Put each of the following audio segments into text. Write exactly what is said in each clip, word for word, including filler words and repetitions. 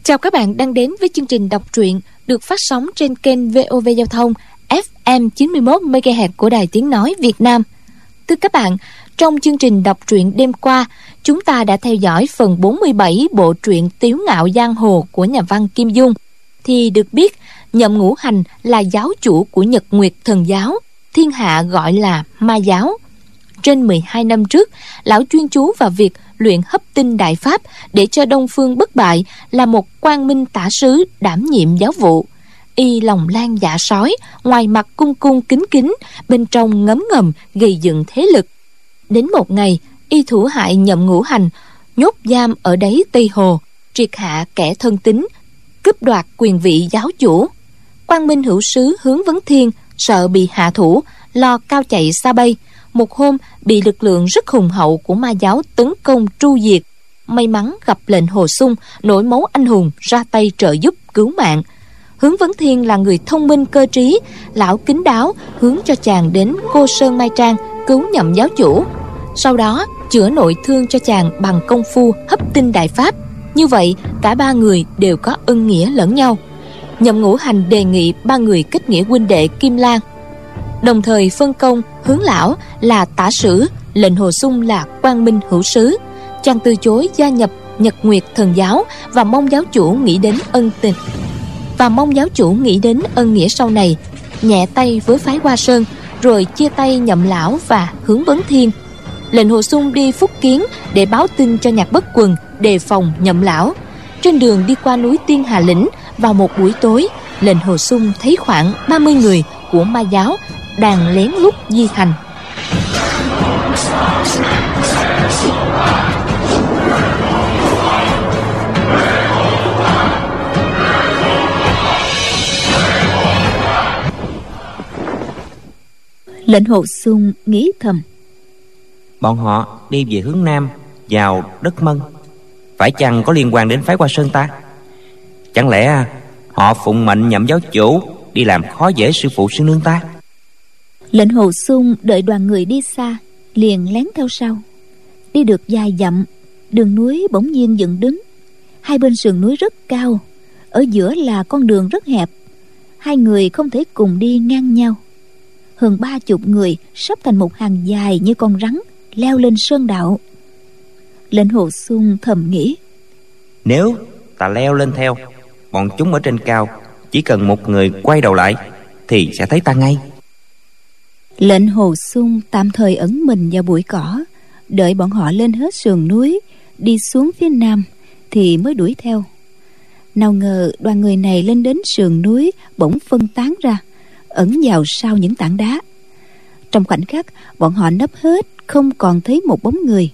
Chào các bạn đang đến với chương trình đọc truyện được phát sóng trên kênh vê o vê Giao thông ép em chín mươi mốt mê ga héc của Đài Tiếng Nói Việt Nam. Thưa các bạn, trong chương trình đọc truyện đêm qua, chúng ta đã theo dõi phần bốn mươi bảy bộ truyện Tiếu Ngạo Giang Hồ của nhà văn Kim Dung. Thì được biết, Nhậm Ngũ Hành là giáo chủ của Nhật Nguyệt Thần Giáo, thiên hạ gọi là Ma Giáo. Trên mười hai năm trước, lão chuyên chú vào việc luyện hấp tinh đại pháp để cho Đông Phương bất bại, là một quang minh tả sứ đảm nhiệm giáo vụ. Y lòng lan dạ sói, ngoài mặt cung cung kính kính, bên trong ngấm ngầm gây dựng thế lực. Đến một ngày, y thủ hại Nhậm Ngũ Hành, nhốt giam ở đáy Tây Hồ, triệt hạ kẻ thân tín, cướp đoạt quyền vị giáo chủ. Quang Minh hữu sứ Hướng Vấn Thiên sợ bị hạ thủ, lo cao chạy xa bay. Một hôm bị lực lượng rất hùng hậu của Ma Giáo tấn công tru diệt. May mắn gặp lệnh Hồ Xung, nổi máu anh hùng ra tay trợ giúp cứu mạng. Hướng Vấn Thiên là người thông minh cơ trí, lão kín đáo hướng cho chàng đến Cô Sơn Mai Trang cứu Nhậm giáo chủ. Sau đó chữa nội thương cho chàng bằng công phu hấp tinh đại pháp. Như vậy cả ba người đều có ân nghĩa lẫn nhau. Nhậm Ngũ Hành đề nghị ba người kết nghĩa huynh đệ Kim Lan, đồng thời phân công Hướng lão là tả sử, lệnh Hồ Xung là quang minh hữu sứ. Chàng từ chối gia nhập Nhật Nguyệt Thần Giáo và mong giáo chủ nghĩ đến ân tình và mong giáo chủ nghĩ đến ân nghĩa sau này. Nhẹ tay với phái Hoa Sơn, rồi chia tay Nhậm lão và Hướng Vấn Thiên. Lệnh Hồ Xung đi Phúc Kiến để báo tin cho Nhạc Bất Quần đề phòng Nhậm lão. Trên đường đi qua núi Tiên Hà Lĩnh, vào một buổi tối, lệnh Hồ Xung thấy khoảng ba mươi người của Ma Giáo đang lén lút di hành. Lệnh Hồ Xung nghĩ thầm: bọn họ đi về hướng Nam, vào đất Mân, phải chăng có liên quan đến phái Hoa Sơn ta? Chẳng lẽ họ phụng mệnh Nhậm giáo chủ đi làm khó dễ sư phụ sư nương ta? Lệnh Hồ Xung đợi đoàn người đi xa, liền lén theo sau. Đi được vài dặm, đường núi bỗng nhiên dựng đứng. Hai bên sườn núi rất cao, ở giữa là con đường rất hẹp. Hai người không thể cùng đi ngang nhau. Hơn ba chục người sắp thành một hàng dài như con rắn leo lên sơn đạo. Lệnh Hồ Xung thầm nghĩ: nếu ta leo lên theo, bọn chúng ở trên cao chỉ cần một người quay đầu lại thì sẽ thấy ta ngay. Lệnh Hồ Xung tạm thời ẩn mình vào bụi cỏ, đợi bọn họ lên hết sườn núi, đi xuống phía nam thì mới đuổi theo. Nào ngờ đoàn người này lên đến sườn núi bỗng phân tán ra, ẩn vào sau những tảng đá. Trong khoảnh khắc, bọn họ nấp hết, không còn thấy một bóng người.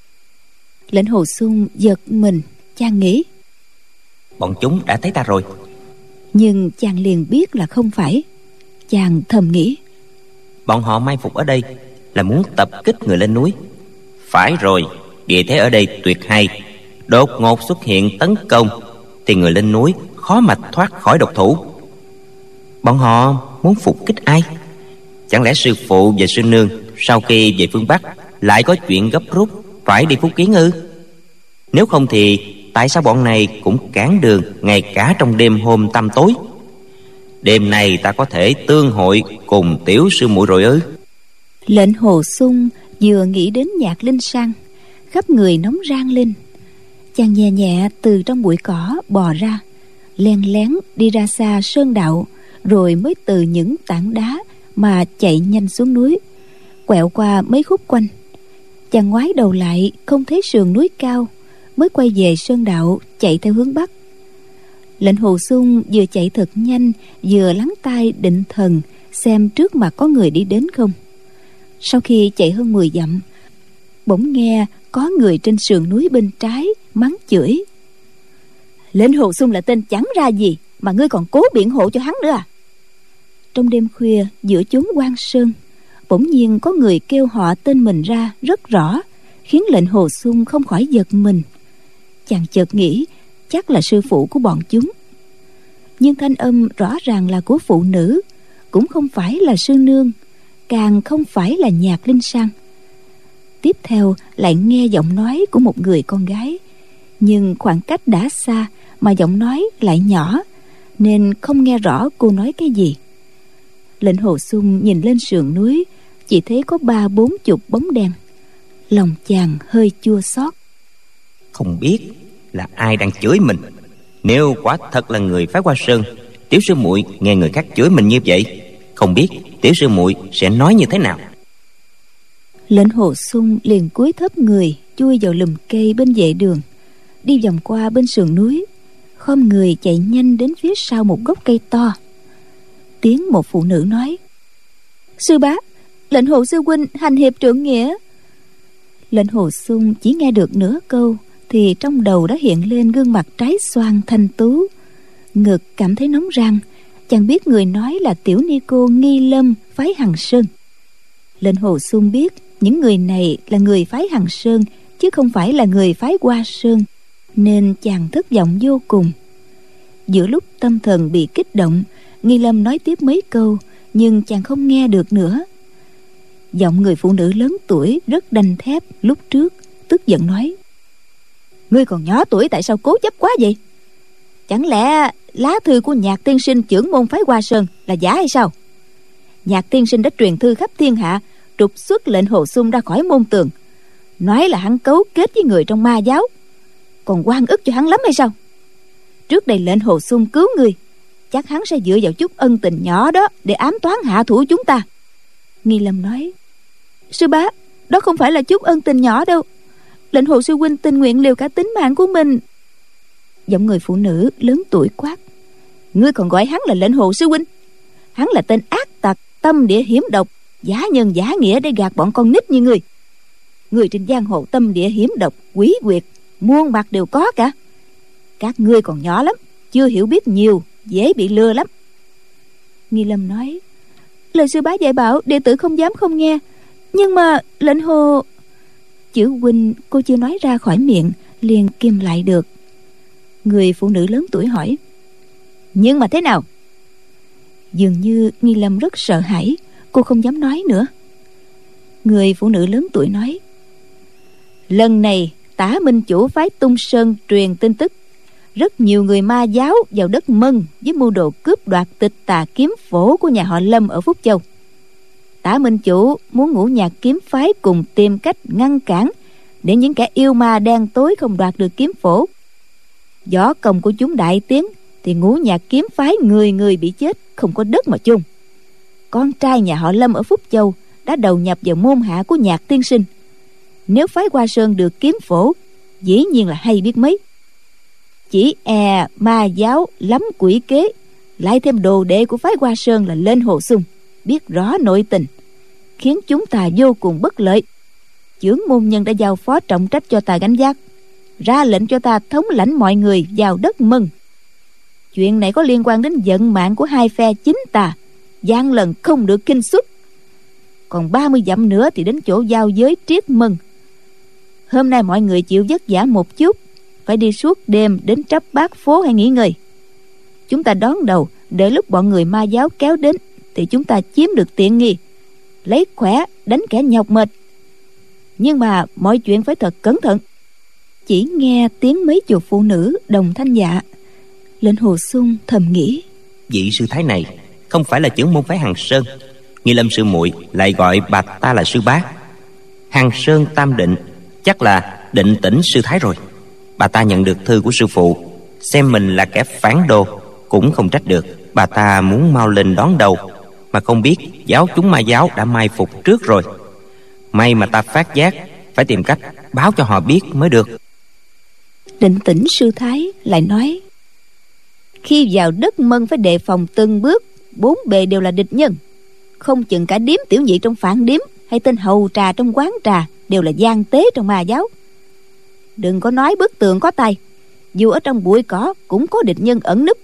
Lệnh Hồ Xung giật mình, chàng nghĩ: bọn chúng đã thấy ta rồi. Nhưng chàng liền biết là không phải. Chàng thầm nghĩ: bọn họ mai phục ở đây là muốn tập kích người lên núi. Phải rồi, địa thế ở đây tuyệt hay, đột ngột xuất hiện tấn công thì người lên núi khó mà thoát khỏi độc thủ. Bọn họ muốn phục kích ai? Chẳng lẽ sư phụ và sư nương sau khi về phương Bắc lại có chuyện gấp rút phải đi Phúc Kiến ư? Nếu không thì tại sao bọn này cũng cản đường ngay cả trong đêm hôm tăm tối? Đêm này ta có thể tương hội cùng tiểu sư muội rồi ư? Lệnh Hồ Xung vừa nghĩ đến Nhạc Linh Sang, khắp người nóng rang lên. Chàng nhẹ nhẹ từ trong bụi cỏ bò ra, len lén đi ra xa sơn đạo, rồi mới từ những tảng đá mà chạy nhanh xuống núi, quẹo qua mấy khúc quanh. Chàng ngoái đầu lại không thấy sườn núi cao, mới quay về sơn đạo chạy theo hướng bắc. Lệnh Hồ Xung vừa chạy thật nhanh, vừa lắng tai định thần xem trước mặt có người đi đến không. Sau khi chạy hơn mười dặm, bỗng nghe có người trên sườn núi bên trái mắng chửi: Lệnh Hồ Xung là tên chẳng ra gì mà ngươi còn cố biện hộ cho hắn nữa à? Trong đêm khuya giữa chốn hoang sơn, bỗng nhiên có người kêu họ tên mình ra rất rõ, khiến Lệnh Hồ Xung không khỏi giật mình. Chàng chợt nghĩ chắc là sư phụ của bọn chúng, nhưng thanh âm rõ ràng là của phụ nữ, cũng không phải là sư nương, càng không phải là Nhạc Linh Sang. Tiếp theo lại nghe giọng nói của một người con gái, nhưng khoảng cách đã xa mà giọng nói lại nhỏ, nên không nghe rõ cô nói cái gì. Lệnh Hồ Xuân nhìn lên sườn núi, chỉ thấy có ba bốn chục bóng đen. Lòng chàng hơi chua xót. Không biết là ai đang chửi mình. Nếu quả thật là người phái Hoa Sơn, tiểu sư muội nghe người khác chửi mình như vậy, không biết tiểu sư muội sẽ nói như thế nào. Lệnh Hồ Xuân liền cúi thấp người, chui vào lùm cây bên vệ đường, đi vòng qua bên sườn núi, khom người chạy nhanh đến phía sau một gốc cây to. Tiếng một phụ nữ nói: "Sư bá, lệnh Hồ sư huynh hành hiệp trượng nghĩa." Lệnh Hồ Xuân chỉ nghe được nửa câu thì trong đầu đã hiện lên gương mặt trái xoan thanh tú, ngực cảm thấy nóng rang. Chàng biết người nói là tiểu ni cô Nghi Lâm phái Hằng Sơn. Lệnh Hồ Xuân biết những người này là người phái Hằng Sơn chứ không phải là người phái Hoa Sơn, nên chàng thất vọng vô cùng. Giữa lúc tâm thần bị kích động, Nghi Lâm nói tiếp mấy câu, nhưng chàng không nghe được nữa. Giọng người phụ nữ lớn tuổi rất đanh thép lúc trước tức giận nói: "Ngươi còn nhỏ tuổi tại sao cố chấp quá vậy? Chẳng lẽ lá thư của Nhạc tiên sinh trưởng môn phái Hoa Sơn là giả hay sao? Nhạc tiên sinh đã truyền thư khắp thiên hạ, trục xuất lệnh Hồ Xuân ra khỏi môn tường, nói là hắn cấu kết với người trong ma giáo, còn oan ức cho hắn lắm hay sao? Trước đây lệnh Hồ Xuân cứu ngươi, chắc hắn sẽ dựa vào chút ân tình nhỏ đó để ám toán hạ thủ chúng ta." Nghi Lâm nói: "Sư bá, đó không phải là chút ân tình nhỏ đâu. Lệnh Hồ sư huynh tình nguyện liều cả tính mạng của mình." Giọng người phụ nữ lớn tuổi quát: "Ngươi còn gọi hắn là lệnh Hồ sư huynh? Hắn là tên ác tặc, tâm địa hiểm độc, giả nhân giả nghĩa để gạt bọn con nít như ngươi. Người trên giang hồ tâm địa hiểm độc, quỷ quyệt, muôn mặt đều có cả. Các ngươi còn nhỏ lắm, chưa hiểu biết nhiều, dễ bị lừa lắm." Nghi Lâm nói: "Lời sư bá dạy bảo, đệ tử không dám không nghe. Nhưng mà lệnh Hồ..." Chữ huynh cô chưa nói ra khỏi miệng, liền kìm lại được. Người phụ nữ lớn tuổi hỏi: "Nhưng mà thế nào?" Dường như Nghi Lâm rất sợ hãi, cô không dám nói nữa. Người phụ nữ lớn tuổi nói: "Lần này Tả Minh chủ phái Tung Sơn truyền tin tức, rất nhiều người ma giáo vào đất Mân với mưu đồ cướp đoạt tịch tà kiếm phổ của nhà họ Lâm ở Phúc Châu. Tả Minh chủ muốn Ngũ Nhạc kiếm phái cùng tìm cách ngăn cản, để những kẻ yêu ma đen tối không đoạt được kiếm phổ. Võ công của chúng đại tiến thì Ngũ Nhạc kiếm phái người người bị chết, không có đất mà chôn. Con trai nhà họ Lâm ở Phúc Châu đã đầu nhập vào môn hạ của Nhạc tiên sinh. Nếu phái Hoa Sơn được kiếm phổ, dĩ nhiên là hay biết mấy. Chỉ e ma giáo lắm quỷ kế, lại thêm đồ đệ của phái Hoa Sơn là Lên Hồ Xuân, biết rõ nội tình, khiến chúng ta vô cùng bất lợi. Chưởng môn nhân đã giao phó trọng trách cho ta gánh vác, ra lệnh cho ta thống lãnh mọi người vào đất Mân. Chuyện này có liên quan đến vận mạng của hai phe chính tà, gian lần không được kinh xuất. Còn ba mươi dặm nữa thì đến chỗ giao giới Triết Mân. Hôm nay mọi người chịu vất vả một chút, phải đi suốt đêm đến Trắp Bát phố hay nghỉ ngơi. Chúng ta đón đầu, để lúc bọn người ma giáo kéo đến thì chúng ta chiếm được tiện nghi, lấy khỏe đánh kẻ nhọc mệt. Nhưng mà mọi chuyện phải thật cẩn thận." Chỉ nghe tiếng mấy chục phụ nữ đồng thanh dạ. Lệnh Hồ Xuân thầm nghĩ: Vị sư thái này không phải là trưởng môn phái Hằng Sơn. Nghi Lâm sư muội lại gọi bà ta là sư bá. Hằng Sơn Tam Định chắc là Định Tĩnh sư thái rồi. Bà ta nhận được thư của sư phụ, xem mình là kẻ phản đồ cũng không trách được. Bà ta muốn mau lên đón đầu, mà không biết giáo chúng ma giáo đã mai phục trước rồi. May mà ta phát giác, phải tìm cách báo cho họ biết mới được. Định Tĩnh sư thái lại nói: "Khi vào đất Mân phải đề phòng từng bước, bốn bề đều là địch nhân. Không chừng cả điếm tiểu nhị trong phản điếm hay tên hầu trà trong quán trà đều là gian tế trong ma giáo. Đừng có nói bức tường có tay, dù ở trong bụi cỏ cũng có địch nhân ẩn núp.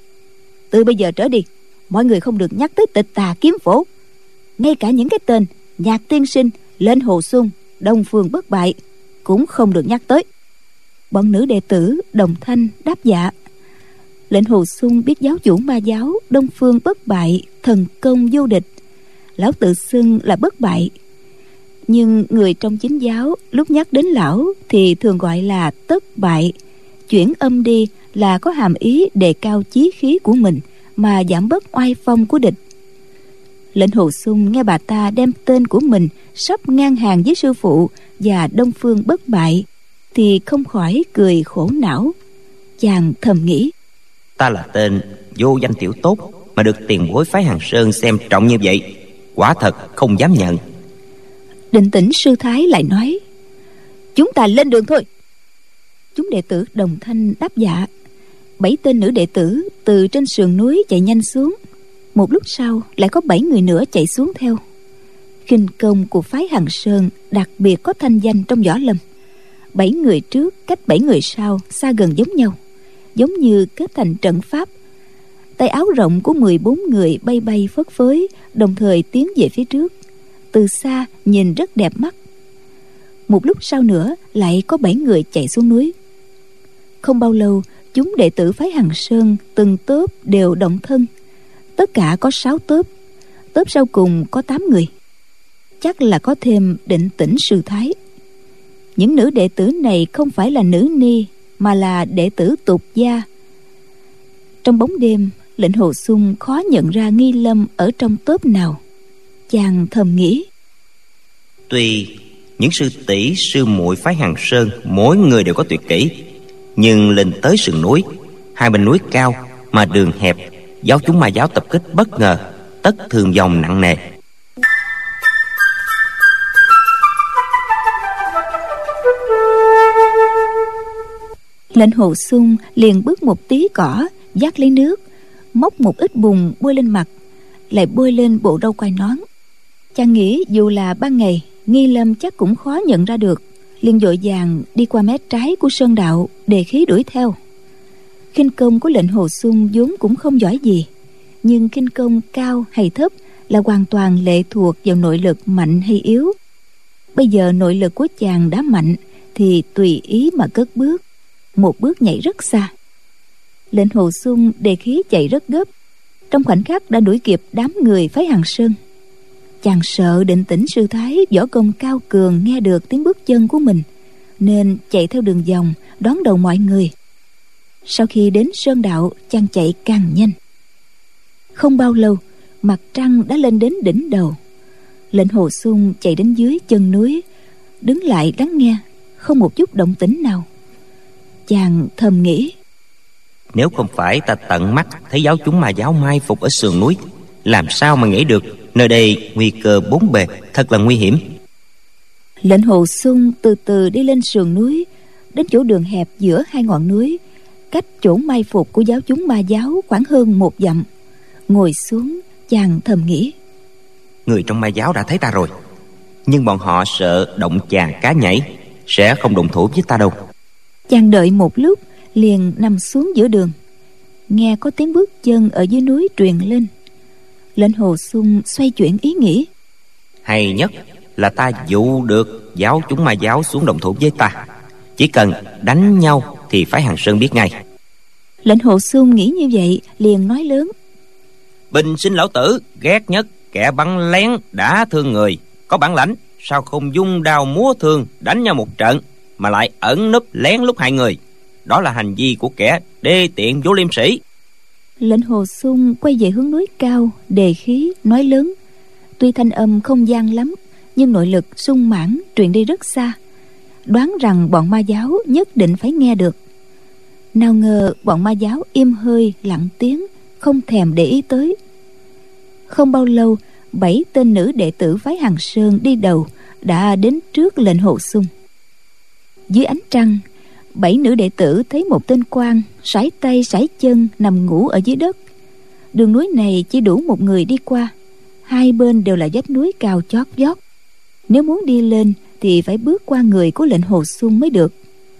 Từ bây giờ trở đi, mọi người không được nhắc tới tịch tà kiếm phổ. Ngay cả những cái tên Nhạc tiên sinh, Lên Hồ Xuân, Đông Phương bất bại cũng không được nhắc tới." Bọn nữ đệ tử đồng thanh đáp dạ. Lệnh Hồ Xuân biết giáo chủ ma giáo Đông Phương bất bại thần công vô địch, lão tự xưng là bất bại. Nhưng người trong chính giáo lúc nhắc đến lão thì thường gọi là Tất Bại, chuyển âm đi là có hàm ý đề cao chí khí của mình mà giảm bớt oai phong của địch. Lệnh Hồ Xung nghe bà ta đem tên của mình sắp ngang hàng với sư phụ và Đông Phương Bất Bại thì không khỏi cười khổ não. Chàng thầm nghĩ: Ta là tên vô danh tiểu tốt mà được tiền bối phái Hàn Sơn xem trọng như vậy, quả thật không dám nhận. Định Tĩnh sư thái lại nói: Chúng ta lên đường thôi. Chúng đệ tử đồng thanh đáp dạ. Bảy tên nữ đệ tử từ trên sườn núi chạy nhanh xuống. Một lúc sau lại có bảy người nữa chạy xuống theo. Khinh công của phái Hàn Sơn đặc biệt có thanh danh trong võ lâm. Bảy người trước cách bảy người sau xa gần giống nhau, giống như kết thành trận pháp. Tay áo rộng của mười bốn người bay bay phất phới, đồng thời tiến về phía trước. Từ xa nhìn rất đẹp mắt. Một lúc sau nữa lại có bảy người chạy xuống núi. Không bao lâu, chúng đệ tử phái Hàn Sơn từng tốp đều động thân. Tất cả có sáu tốp. Tốp sau cùng có tám người. Chắc là có thêm Định Tĩnh sư thái. Những nữ đệ tử này không phải là nữ ni, mà là đệ tử tục gia. Trong bóng đêm, Lệnh Hồ Xung khó nhận ra Nghi Lâm ở trong tốp nào. Chàng thầm nghĩ: Tuy những sư tỷ sư muội phái Hàn Sơn mỗi người đều có tuyệt kỹ, nhưng lên tới sườn núi, hai bên núi cao mà đường hẹp, giáo chúng ma giáo tập kích bất ngờ, tất thương vong nặng nề. Lệnh Hồ Xung liền bước một tí cỏ, vác lấy nước, móc một ít bùn bôi lên mặt, lại bôi lên bộ râu quai nón. Chàng nghĩ dù là ban ngày, Nghi Lâm chắc cũng khó nhận ra được, liền vội vàng đi qua mé trái của sơn đạo, đề khí đuổi theo. Khinh công của Lệnh Hồ Xung vốn cũng không giỏi gì, nhưng khinh công cao hay thấp là hoàn toàn lệ thuộc vào nội lực mạnh hay yếu. Bây giờ nội lực của chàng đã mạnh thì tùy ý mà cất bước, một bước nhảy rất xa. Lệnh Hồ Xung đề khí chạy rất gấp, trong khoảnh khắc đã đuổi kịp đám người phái Hàn Sơn. Chàng sợ Định Tĩnh sư thái võ công cao cường nghe được tiếng bước chân của mình, nên chạy theo đường vòng đón đầu mọi người. Sau khi đến sơn đạo, chàng chạy càng nhanh. Không bao lâu, mặt trăng đã lên đến đỉnh đầu. Lệnh Hồ Xung chạy đến dưới chân núi, đứng lại lắng nghe, không một chút động tĩnh nào. Chàng thầm nghĩ: Nếu không phải ta tận mắt thấy giáo chúng ma giáo mai phục ở sườn núi, làm sao mà nghĩ được nơi đây nguy cơ bốn bề, thật là nguy hiểm. Lệnh Hồ Xung từ từ đi lên sườn núi, đến chỗ đường hẹp giữa hai ngọn núi, cách chỗ mai phục của giáo chúng ma giáo khoảng hơn một dặm. Ngồi xuống, chàng thầm nghĩ: Người trong ma giáo đã thấy ta rồi, nhưng bọn họ sợ động chàng cá nhảy, sẽ không đồng thủ với ta đâu. Chàng đợi một lúc, liền nằm xuống giữa đường. Nghe có tiếng bước chân ở dưới núi truyền lên. Lệnh Hồ Xung xoay chuyển ý nghĩ: Hay nhất là ta dụ được giáo chúng ma giáo xuống đồng thủ với ta. Chỉ cần đánh nhau thì phái Hàn Sơn biết ngay. Lệnh Hồ Xung nghĩ như vậy, liền nói lớn: Bình sinh lão tử ghét nhất kẻ bắn lén đã thương người. Có bản lãnh sao không dung đao múa thương đánh nhau một trận, mà lại ẩn núp lén lút hại người. Đó là hành vi của kẻ đê tiện vô liêm sĩ. Lệnh Hồ Xung quay về hướng núi cao, đề khí nói lớn. Tuy thanh âm không gian lắm, nhưng nội lực sung mãn truyền đi rất xa, đoán rằng bọn ma giáo nhất định phải nghe được. Nào ngờ bọn ma giáo im hơi lặng tiếng, không thèm để ý tới. Không bao lâu, bảy tên nữ đệ tử phái Hàn Sơn đi đầu đã đến trước Lệnh Hồ Xung. Dưới ánh trăng, bảy nữ đệ tử thấy một tên quan sải tay sải chân nằm ngủ ở dưới đất. Đường núi này chỉ đủ một người đi qua, hai bên đều là vách núi cao chót vót. Nếu muốn đi lên thì phải bước qua người của Lệnh Hồ Xung mới được.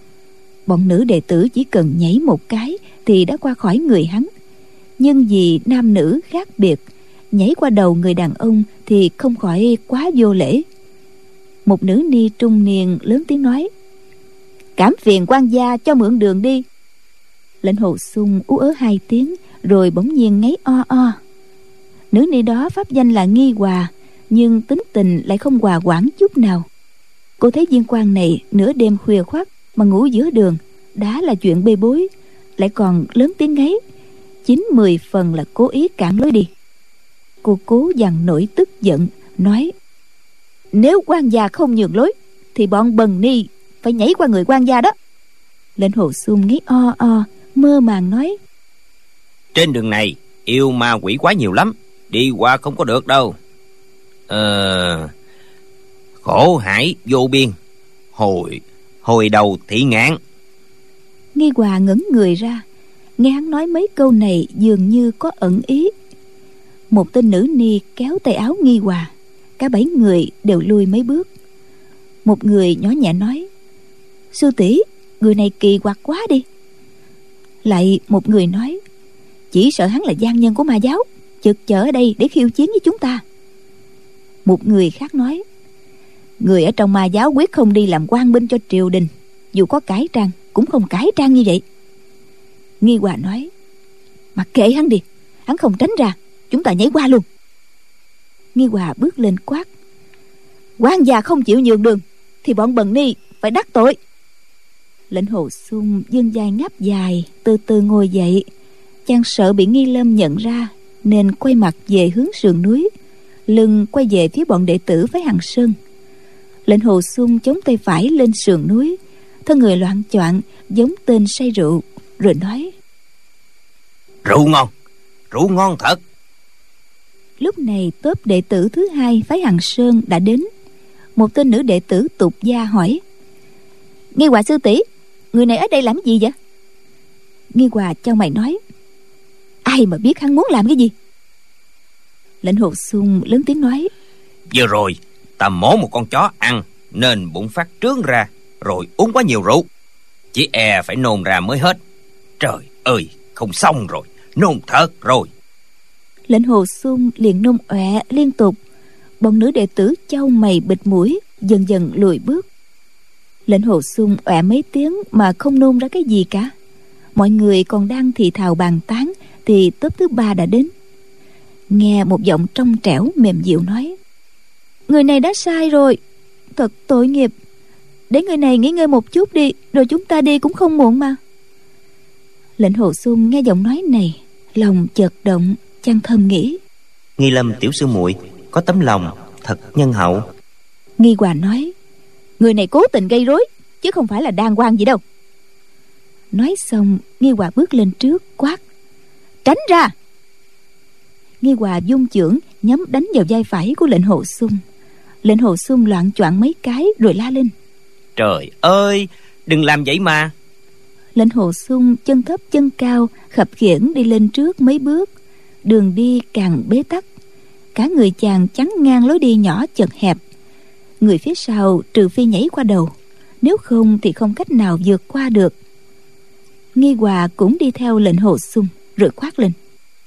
Bọn nữ đệ tử chỉ cần nhảy một cái thì đã qua khỏi người hắn, nhưng vì nam nữ khác biệt, nhảy qua đầu người đàn ông thì không khỏi quá vô lễ. Một nữ ni trung niên lớn tiếng nói: Cảm phiền quan gia cho mượn đường đi. Lệnh Hồ Xung ú ớ hai tiếng, rồi bỗng nhiên ngáy o o. Nữ ni đó pháp danh là Nghi Hòa, nhưng tính tình lại không hòa quản chút nào. Cô thấy viên quan này nửa đêm khuya khoắt mà ngủ giữa đường, đã là chuyện bê bối, lại còn lớn tiếng ngáy, chín mười phần là cố ý cản lối đi. Cô cố dằn nổi tức giận, nói: nếu quan gia không nhường lối thì bọn bần ni phải nhảy qua người quan gia đó. Lệnh Hồ Xung nghĩ o o, mơ màng nói: trên đường này yêu ma quỷ quá nhiều lắm, đi qua không có được đâu. Ờ... khổ hải vô biên, hồi hồi đầu thị ngạn. Nghi Hòa ngẩng người ra, nghe hắn nói mấy câu này dường như có ẩn ý. Một tên nữ ni kéo tay áo Nghi Hòa, cả bảy người đều lui mấy bước. Một người nhỏ nhẹ nói: sư tỷ, người này kỳ quặc quá đi. Lại một người nói: chỉ sợ hắn là gian nhân của ma giáo, chực chờ ở đây để khiêu chiến với chúng ta. Một người khác nói: người ở trong ma giáo quyết không đi làm quan binh cho triều đình, dù có cải trang cũng không cải trang như vậy. Nghi Hòa nói: mặc kệ hắn đi, hắn không tránh ra, chúng ta nhảy qua luôn. Nghi Hòa bước lên quát: quan gia không chịu nhường đường thì bọn bần ni phải đắc tội. Lệnh Hồ Xung dương vai ngáp dài, từ từ ngồi dậy. Chàng sợ bị Nghi Lâm nhận ra nên quay mặt về hướng sườn núi, lưng quay về phía bọn đệ tử phái Hằng Sơn. Lệnh Hồ Xung chống tay phải lên sườn núi, thân người loạng choạng giống tên say rượu, rồi nói: rượu ngon, rượu ngon thật. Lúc này tốp đệ tử thứ hai phái Hằng Sơn đã đến. Một tên nữ đệ tử Tục Gia hỏi: Nghi Hòa sư tỷ, người này ở đây làm gì vậy? Nghi Hòa chau mày nói: ai mà biết hắn muốn làm cái gì. Lệnh Hồ Xung lớn tiếng nói: vừa rồi ta mổ một con chó ăn nên bụng phát trướng ra, rồi uống quá nhiều rượu, chỉ e phải nôn ra mới hết. Trời ơi, không xong rồi, nôn thật rồi. Lệnh Hồ Xung liền nôn ọe liên tục. Bọn nữ đệ tử chau mày bịt mũi, dần dần lùi bước. Lệnh Hồ Xung ọe mấy tiếng mà không nôn ra cái gì cả. Mọi người còn đang thì thào bàn tán thì tốp thứ ba đã đến. Nghe một giọng trong trẻo mềm dịu nói: người này đã sai rồi, thật tội nghiệp. Để người này nghỉ ngơi một chút đi, rồi chúng ta đi cũng không muộn mà. Lệnh Hồ Xung nghe giọng nói này, lòng chợt động, chàng thầm nghĩ: Nghi Lâm tiểu sư muội có tấm lòng thật nhân hậu. Nghi Hòa nói: người này cố tình gây rối, chứ không phải là đàng hoàng gì đâu. Nói xong, Nghi Hòa bước lên trước quát: tránh ra. Nghi Hòa vung chưởng nhắm đánh vào vai phải của Lệnh Hồ Xung. Lệnh Hồ Xung loạng choạng mấy cái rồi la lên: trời ơi, đừng làm vậy mà. Lệnh Hồ Xung chân thấp chân cao khập khiễng đi lên trước mấy bước. Đường đi càng bế tắc, cả người chàng chắn ngang lối đi nhỏ chật hẹp. Người phía sau trừ phi nhảy qua đầu, nếu không thì không cách nào vượt qua được. Nghi Hòa cũng đi theo Lệnh Hồ Xung rồi quát lên: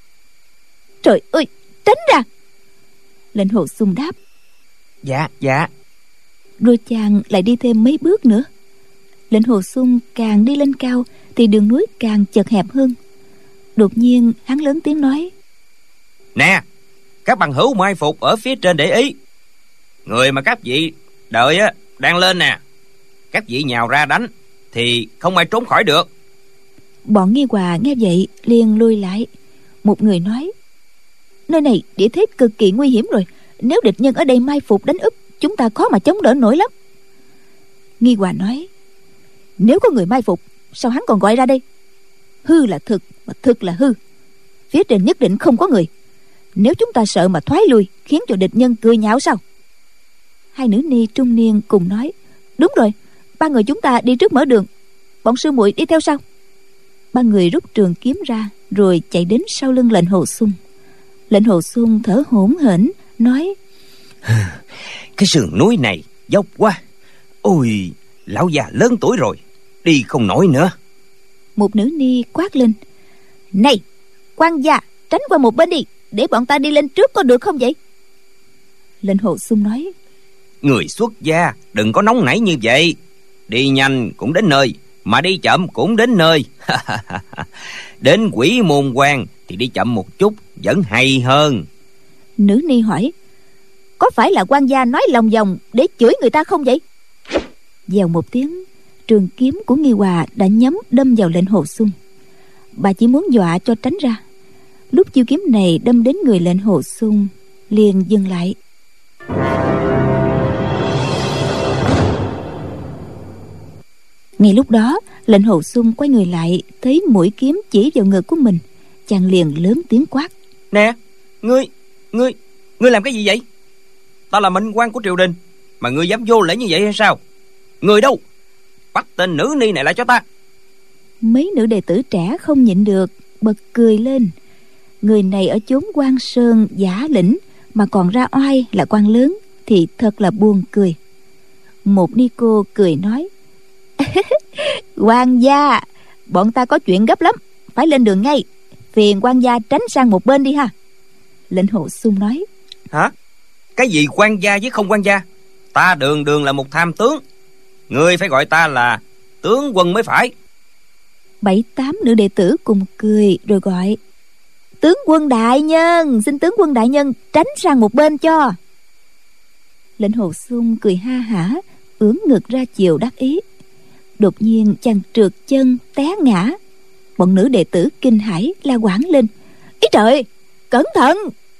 trời ơi, tránh ra. Lệnh Hồ Xung đáp: dạ dạ. Rồi chàng lại đi thêm mấy bước nữa. Lệnh Hồ Xung càng đi lên cao thì đường núi càng chật hẹp hơn. Đột nhiên hắn lớn tiếng nói: nè, các bằng hữu mai phục ở phía trên để ý. Người mà các vị đợi á đang lên nè. Các vị nhào ra đánh thì không ai trốn khỏi được. Bọn Nghi Hòa nghe vậy liền lui lại. Một người nói: nơi này địa thế cực kỳ nguy hiểm rồi, nếu địch nhân ở đây mai phục đánh úp, chúng ta khó mà chống đỡ nổi lắm. Nghi Hòa nói: nếu có người mai phục, sao hắn còn gọi ra đây? Hư là thực, mà thực là hư. Phía trên nhất định không có người. Nếu chúng ta sợ mà thoái lui, khiến cho địch nhân cười nhạo sao? Hai nữ ni trung niên cùng nói: đúng rồi, ba người chúng ta đi trước mở đường, bọn sư muội đi theo sau. Ba người rút trường kiếm ra rồi chạy đến sau lưng Lệnh Hồ Xung. Lệnh Hồ Xung thở hổn hển nói: cái sườn núi này dốc quá. Ôi, lão già lớn tuổi rồi, đi không nổi nữa. Một nữ ni quát lên: này, quan gia, tránh qua một bên đi, để bọn ta đi lên trước có được không vậy? Lệnh Hồ Xung nói: người xuất gia đừng có nóng nảy như vậy. Đi nhanh cũng đến nơi, mà đi chậm cũng đến nơi. Đến Quỷ Môn Quan thì đi chậm một chút vẫn hay hơn. Nữ ni hỏi: có phải là quan gia nói lòng vòng để chửi người ta không vậy? Dèo một tiếng, trường kiếm của Nghi Hòa đã nhắm đâm vào lệnh Hồ Xung. Bà chỉ muốn dọa cho tránh ra. Lúc chiêu kiếm này đâm đến người lệnh Hồ Xung, liền dừng lại. Ngay lúc đó, lệnh Hồ Xung quay người lại, thấy mũi kiếm chỉ vào ngực của mình. Chàng liền lớn tiếng quát: Nè, ngươi, ngươi, ngươi làm cái gì vậy? Ta là mệnh quan của triều đình, mà ngươi dám vô lễ như vậy hay sao? Người đâu? Bắt tên nữ ni này lại cho ta. Mấy nữ đệ tử trẻ không nhịn được, bật cười lên. Người này ở chốn Quan Sơn giả lĩnh mà còn ra oai là quan lớn thì thật là buồn cười. Một ni cô cười nói: Quan gia, bọn ta có chuyện gấp lắm, phải lên đường ngay. Phiền quan gia tránh sang một bên đi ha. Lệnh Hồ Xung nói: Hả? Cái gì quan gia với không quan gia? Ta đường đường là một tham tướng, ngươi phải gọi ta là tướng quân mới phải. Bảy tám nữ đệ tử cùng cười rồi gọi: Tướng quân đại nhân, xin tướng quân đại nhân tránh sang một bên cho. Lệnh Hồ Xung cười ha hả, ưỡn ngực ra chiều đắc ý. Đột nhiên chàng trượt chân té ngã. Bọn nữ đệ tử kinh hãi la quảng lên: Ý trời, cẩn thận!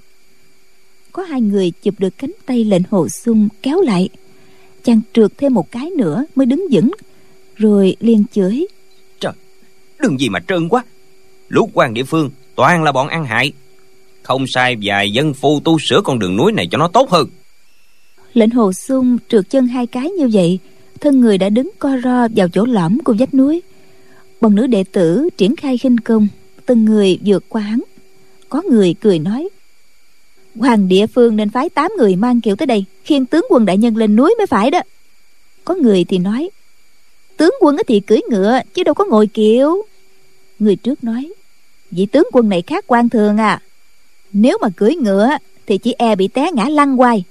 Có hai người chụp được cánh tay lệnh Hồ Xung kéo lại. Chàng trượt thêm một cái nữa mới đứng vững, rồi liền chửi: Trời, đừng gì mà trơn quá. Lũ quan địa phương toàn là bọn ăn hại, không sai vài dân phu tu sửa con đường núi này cho nó tốt hơn. Lệnh Hồ Xung trượt chân hai cái như vậy, thân người đã đứng co ro vào chỗ lõm của vách núi. Bọn nữ đệ tử triển khai khinh công, từng người vượt qua hắn. Có người cười nói: Hoàng địa phương nên phái tám người mang kiệu tới đây, khiêng tướng quân đại nhân lên núi mới phải đó. Có người thì nói: Tướng quân thì cưỡi ngựa chứ đâu có ngồi kiệu. Người trước nói: Vị tướng quân này khác quan thường à, nếu mà cưỡi ngựa thì chỉ e bị té ngã lăn hoài.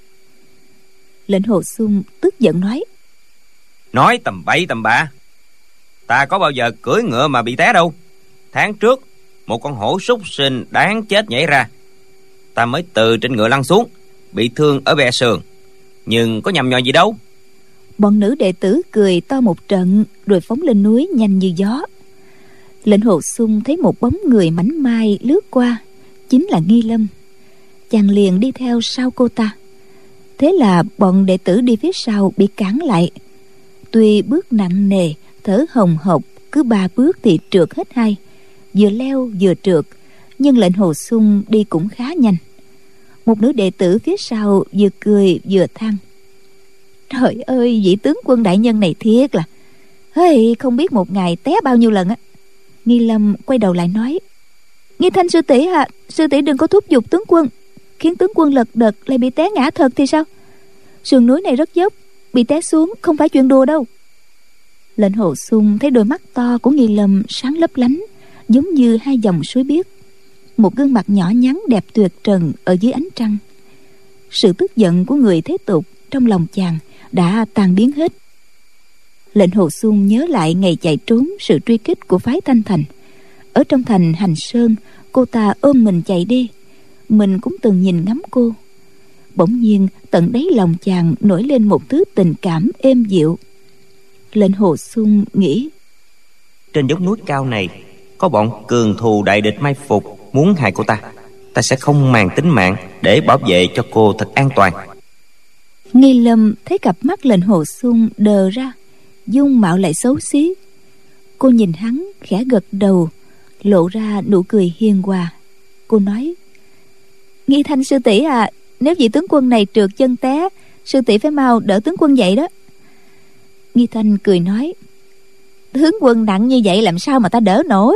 Lệnh Hồ Xung tức giận nói: Nói tầm bậy tầm bạ, ta có bao giờ cưỡi ngựa mà bị té đâu. Tháng trước một con hổ súc sinh đáng chết nhảy ra, ta mới từ trên ngựa lăn xuống, bị thương ở bẹ sườn, nhưng có nhầm nhò gì đâu. Bọn nữ đệ tử cười to một trận rồi phóng lên núi nhanh như gió. Lệnh Hồ Xung thấy một bóng người mảnh mai lướt qua, chính là Nghi Lâm. Chàng liền đi theo sau cô ta. Thế là bọn đệ tử đi phía sau bị cản lại. Tuy bước nặng nề, thở hồng hộc, cứ ba bước thì trượt hết hai, vừa leo vừa trượt, nhưng lệnh Hồ Xung đi cũng khá nhanh. Một nữ đệ tử phía sau vừa cười vừa than: Trời ơi, vị tướng quân đại nhân này thiệt là, hey, không biết một ngày té bao nhiêu lần á. Nghi Lâm quay đầu lại nói: Nghi Thanh sư tỷ à, sư tỷ đừng có thúc giục tướng quân, khiến tướng quân lật đật lại bị té ngã thật thì sao? Sườn núi này rất dốc, bị té xuống không phải chuyện đùa đâu. Lệnh Hồ Xung thấy đôi mắt to của Nghi Lâm sáng lấp lánh, giống như hai dòng suối biếc. Một gương mặt nhỏ nhắn đẹp tuyệt trần ở dưới ánh trăng. Sự tức giận của người thế tục trong lòng chàng đã tan biến hết. Lệnh Hồ Xung nhớ lại ngày chạy trốn sự truy kích của phái Thanh Thành. Ở trong thành Hành Sơn, cô ta ôm mình chạy đi, mình cũng từng nhìn ngắm cô. Bỗng nhiên tận đáy lòng chàng nổi lên một thứ tình cảm êm dịu. Lệnh Hồ Xung nghĩ: Trên dốc núi cao này có bọn cường thù đại địch mai phục, muốn hại cô ta. Ta sẽ không màng tính mạng để bảo vệ cho cô thật an toàn. Nghi Lâm thấy cặp mắt lệnh Hồ Xung đờ ra, dung mạo lại xấu xí. Cô nhìn hắn khẽ gật đầu, lộ ra nụ cười hiền hòa. Cô nói: Nghi Thanh sư tỷ à, nếu vị tướng quân này trượt chân té, sư tỷ phải mau đỡ tướng quân dậy đó. Nghi Thanh cười nói: Tướng quân nặng như vậy làm sao mà ta đỡ nổi.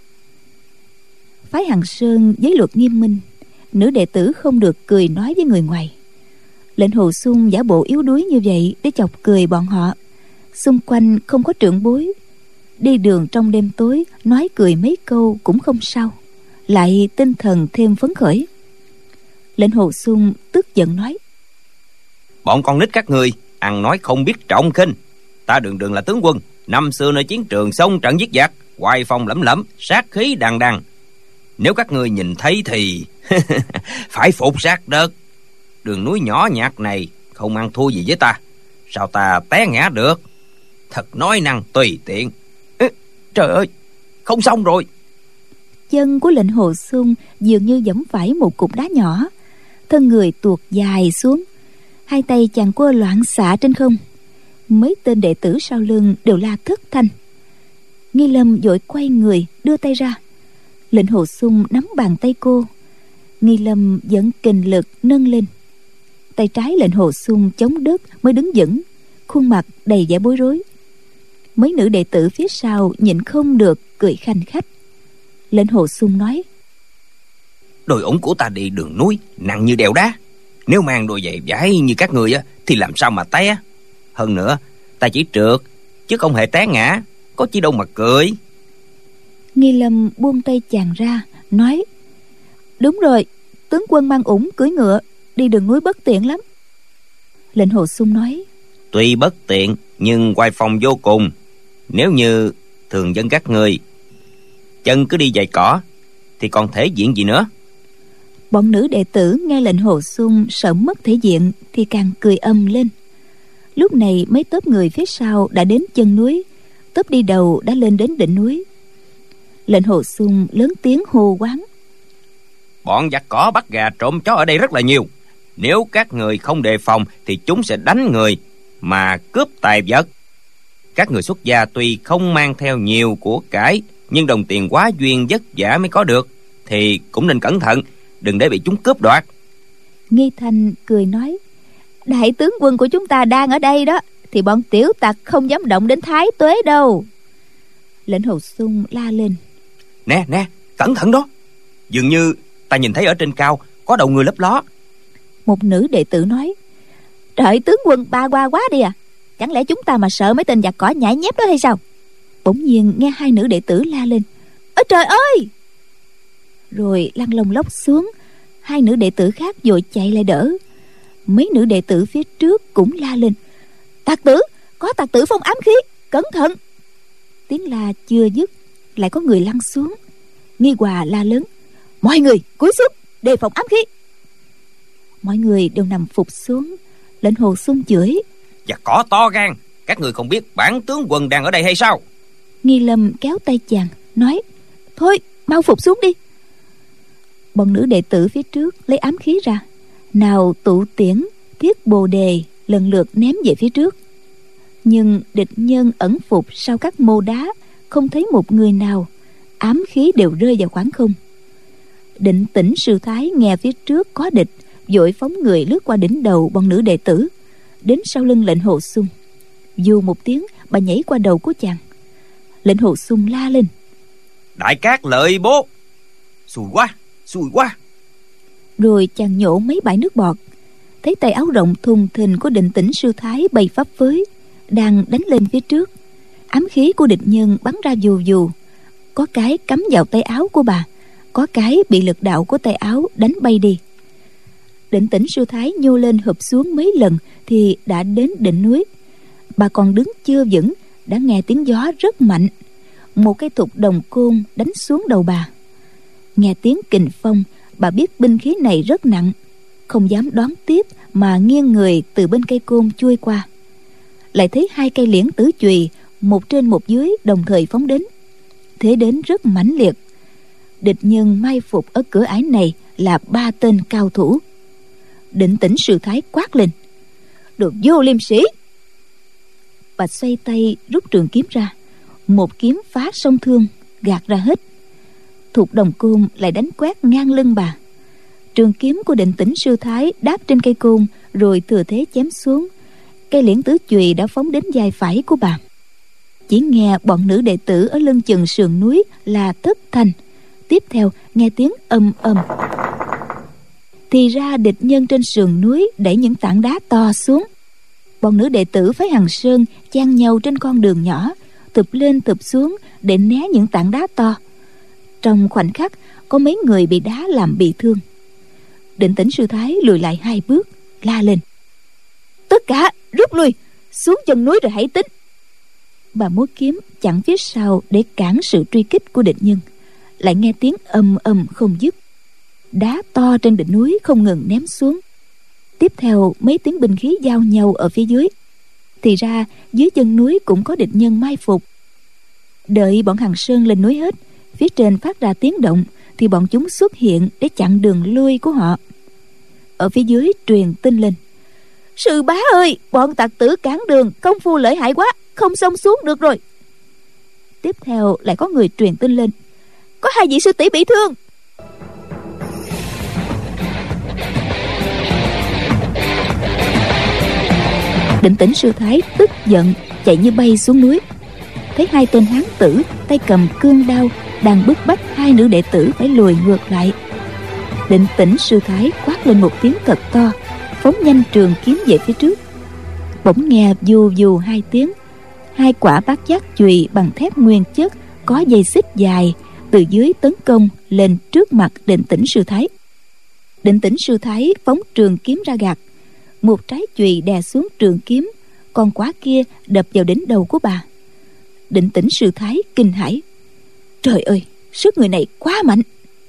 Phái Hằng Sơn giới luật nghiêm minh, nữ đệ tử không được cười nói với người ngoài. Lệnh Hồ Xung giả bộ yếu đuối như vậy để chọc cười bọn họ. Xung quanh không có trưởng bối, đi đường trong đêm tối nói cười mấy câu cũng không sao, lại tinh thần thêm phấn khởi. Lệnh Hồ Xung tức giận nói: Bọn con nít các người ăn nói không biết trọng khinh. Ta đường đường là tướng quân, năm xưa nơi chiến trường xông trận giết giặc, oai phong lẫm lẫm, sát khí đằng đằng. Nếu các người nhìn thấy thì phải phục sát đất. Đường núi nhỏ nhặt này không ăn thua gì với ta, sao ta té ngã được? Thật nói năng tùy tiện. Ê, trời ơi, không xong rồi. Chân của lệnh Hồ Xuân dường như giẫm phải một cục đá nhỏ, thân người tuột dài xuống, hai tay chàng quơ loạn xạ trên không. Mấy tên đệ tử sau lưng đều la thất thanh. Nghi Lâm vội quay người đưa tay ra. Lệnh Hồ Xuân nắm bàn tay cô. Nghi Lâm dẫn kình lực nâng lên. Tay trái lệnh Hồ Xuân chống đất mới đứng vững, khuôn mặt đầy vẻ bối rối. Mấy nữ đệ tử phía sau nhịn không được cười khanh khách. Lệnh Hồ Xuân nói: Đôi ủng của ta đi đường núi nặng như đèo đá, nếu mang đôi giày vải như các người á thì làm sao mà té. Hơn nữa ta chỉ trượt chứ không hề té ngã, có chi đâu mà cười. Nghi Lâm buông tay chàng ra, nói: Đúng rồi, tướng quân mang ủng cưỡi ngựa đi đường núi bất tiện lắm. Lệnh Hồ Xuân nói: Tuy bất tiện nhưng oai phong vô cùng. Nếu như thường dân các người chân cứ đi giày cỏ thì còn thể diện gì nữa. Bọn nữ đệ tử nghe lệnh Hồ Xuân sợ mất thể diện thì càng cười ầm lên. Lúc này mấy tốp người phía sau đã đến chân núi, tốp đi đầu đã lên đến đỉnh núi. Lệnh Hồ Xuân lớn tiếng hô quán: Bọn giặc cỏ bắt gà trộm chó ở đây rất là nhiều. Nếu các người không đề phòng thì chúng sẽ đánh người mà cướp tài vật. Các người xuất gia tuy không mang theo nhiều của cải, nhưng đồng tiền quá duyên vất vả mới có được, thì cũng nên cẩn thận, đừng để bị chúng cướp đoạt. Nghi Thanh cười nói: Đại tướng quân của chúng ta đang ở đây đó, thì bọn tiểu tặc không dám động đến Thái Tuế đâu. Lệnh Hồ Xuân la lên: Nè nè, cẩn thận đó, dường như ta nhìn thấy ở trên cao có đầu người lấp ló. Một nữ đệ tử nói: Trời, tướng quân ba qua quá đi à, chẳng lẽ chúng ta mà sợ mấy tên giặc cỏ nhảy nhép đó hay sao? Bỗng nhiên nghe hai nữ đệ tử la lên: Ôi trời ơi! Rồi lăn lông lốc xuống. Hai nữ đệ tử khác vội chạy lại đỡ. Mấy nữ đệ tử phía trước cũng la lên: Tặc tử, có tặc tử phong ám khí, cẩn thận! Tiếng la chưa dứt lại có người lăn xuống. Nghi Hòa la lớn: Mọi người cúi xuống, đề phòng ám khí! Mọi người đều nằm phục xuống. Lệnh Hồ Xuân chửi: Giặc cỏ to gan, các người không biết bản tướng quân đang ở đây hay sao? Nghi Lâm kéo tay chàng nói: Thôi mau phục xuống đi. Bọn nữ đệ tử phía trước lấy ám khí ra, nào tụ tiễn, thiết bồ đề lần lượt ném về phía trước. Nhưng địch nhân ẩn phục sau các mô đá, không thấy một người nào, ám khí đều rơi vào khoảng không. Định Tĩnh Sư Thái nghe phía trước có địch, vội phóng người lướt qua đỉnh đầu bọn nữ đệ tử, đến sau lưng lệnh Hồ Xuân. Dù một tiếng, bà nhảy qua đầu của chàng. Lệnh Hồ Xuân la lên: Đại cát lợi bố! Xui quá, xui quá! Rồi chàng nhổ mấy bãi nước bọt. Thấy tay áo rộng thùng thình của Định Tĩnh Sư Thái bay phấp phới, đang đánh lên phía trước. Ám khí của địch nhân bắn ra dù dù, có cái cắm vào tay áo của bà, có cái bị lực đạo của tay áo đánh bay đi. Định Tĩnh Sư Thái nhô lên hụp xuống mấy lần thì đã đến đỉnh núi. Bà còn đứng chưa vững, đã nghe tiếng gió rất mạnh. Một cây thục đồng côn đánh xuống đầu bà. Nghe tiếng kình phong, bà biết binh khí này rất nặng, không dám đón tiếp mà nghiêng người từ bên cây côn chui qua. Lại thấy hai cây liễn tử chùy, một trên một dưới đồng thời phóng đến. Thế đến rất mãnh liệt. Địch nhân mai phục ở cửa ải này là ba tên cao thủ. Định Tĩnh Sư Thái quát lên: Được vô liêm sĩ! Bà xoay tay rút trường kiếm ra, một kiếm phá song thương, gạt ra hết. Thục đồng côn lại đánh quét ngang lưng bà. Trường kiếm của Định Tĩnh Sư Thái đáp trên cây côn, rồi thừa thế chém xuống. Cây liễn tứ chùy đã phóng đến vai phải của bà. Chỉ nghe bọn nữ đệ tử ở lưng chừng sườn núi là thất thanh. Tiếp theo nghe tiếng ầm ầm. Thì ra địch nhân trên sườn núi đẩy những tảng đá to xuống. Bọn nữ đệ tử phái Hằng Sơn chan nhau trên con đường nhỏ, tụp lên tụp xuống để né những tảng đá to. Trong khoảnh khắc có mấy người bị đá làm bị thương. Định Tĩnh Sư Thái lùi lại hai bước, la lên: Tất cả rút lui, xuống chân núi rồi hãy tính. Bà múa kiếm chặn phía sau để cản sự truy kích của địch nhân. Lại nghe tiếng ầm ầm không dứt. Đá to trên đỉnh núi không ngừng ném xuống. Tiếp theo mấy tiếng binh khí giao nhau ở phía dưới. Thì ra dưới chân núi cũng có địch nhân mai phục. Đợi bọn Hằng Sơn lên núi hết, phía trên phát ra tiếng động, thì bọn chúng xuất hiện để chặn đường lui của họ. Ở phía dưới truyền tin lên: sư bá ơi, bọn tặc tử cản đường, công phu lợi hại quá, không xông xuống được rồi. Tiếp theo lại có người truyền tin lên: có hai vị sư tỷ bị thương. Định Tĩnh Sư Thái tức giận chạy như bay xuống núi, thấy hai tên hán tử tay cầm cương đao đang bức bách hai nữ đệ tử phải lùi ngược lại. Định Tĩnh Sư Thái quát lên một tiếng thật to, phóng nhanh trường kiếm về phía trước. Bỗng nghe dù dù hai tiếng, hai quả bát giác chùy bằng thép nguyên chất có dây xích dài từ dưới tấn công lên trước mặt Định Tĩnh Sư Thái. Định Tĩnh Sư Thái phóng trường kiếm ra gạt, một trái chùy đè xuống trường kiếm, còn quả kia đập vào đỉnh đầu của bà. Định Tĩnh Sư Thái kinh hãi: trời ơi, sức người này quá mạnh.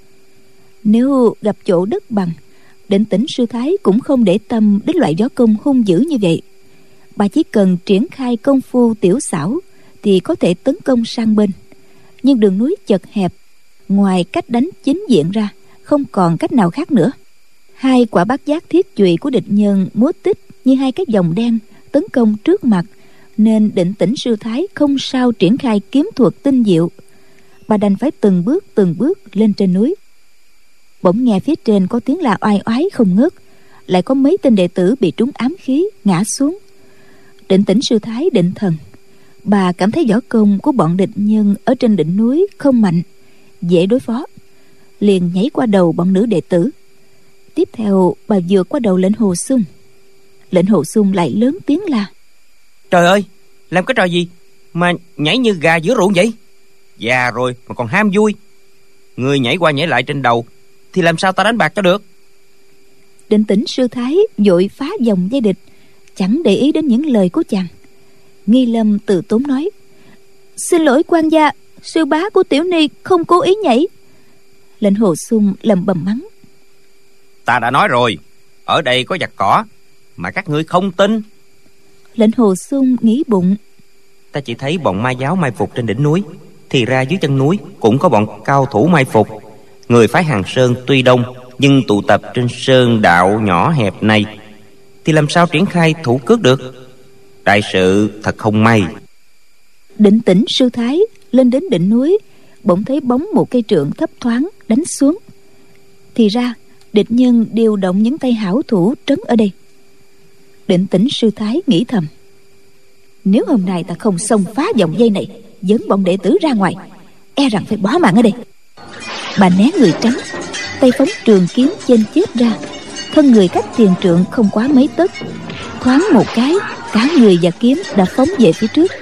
Nếu gặp chỗ đất bằng, Định Tĩnh Sư Thái cũng không để tâm đến loại gió công hung dữ như vậy. Bà chỉ cần triển khai công phu tiểu xảo thì có thể tấn công sang bên. Nhưng đường núi chật hẹp, ngoài cách đánh chính diện ra không còn cách nào khác nữa. Hai quả bát giác thiết chùy của địch nhân múa tích như hai cái vòng đen tấn công trước mặt, nên Định Tĩnh Sư Thái không sao triển khai kiếm thuật tinh diệu. Bà đành phải từng bước từng bước lên trên núi. Bỗng nghe phía trên có tiếng la oai oái không ngớt, lại có mấy tên đệ tử bị trúng ám khí ngã xuống. Định Tĩnh Sư Thái định thần, bà cảm thấy võ công của bọn địch nhân ở trên đỉnh núi không mạnh, dễ đối phó, liền nhảy qua đầu bọn nữ đệ tử. Tiếp theo bà vượt qua đầu Lệnh Hồ Xung. Lệnh Hồ Xung lại lớn tiếng la: trời ơi, làm cái trò gì mà nhảy như gà giữa ruộng vậy? Già rồi mà còn ham vui. Người nhảy qua nhảy lại trên đầu thì làm sao ta đánh bạc cho được? Định Tĩnh Sư Thái vội phá vòng dây địch, chẳng để ý đến những lời của chàng. Nghi Lâm từ tốn nói: xin lỗi quan gia, sư bá của tiểu ni không cố ý nhảy. Lệnh Hồ Xung lầm bầm mắng: ta đã nói rồi, ở đây có giặc cỏ mà các ngươi không tin. Lệnh Hồ Xung nghĩ bụng: ta chỉ thấy bọn ma giáo mai phục trên đỉnh núi, thì ra dưới chân núi cũng có bọn cao thủ mai phục. Người phái Hằng Sơn tuy đông, nhưng tụ tập trên sơn đạo nhỏ hẹp này thì làm sao triển khai thủ cước được? Đại sự thật không may. Định Tĩnh Sư Thái lên đến đỉnh núi, bỗng thấy bóng một cây trượng thấp thoáng đánh xuống. Thì ra địch nhân điều động những tay hảo thủ trấn ở đây. Định Tĩnh Sư Thái nghĩ thầm: nếu hôm nay ta không xông phá vòng dây này, dẫn bọn đệ tử ra ngoài, e rằng phải bỏ mạng ở đây. Bà né người tránh, tay phóng trường kiếm chênh chết ra, thân người cách tiền trượng không quá mấy tấc. Thoáng một cái, cả người và kiếm đã phóng về phía trước.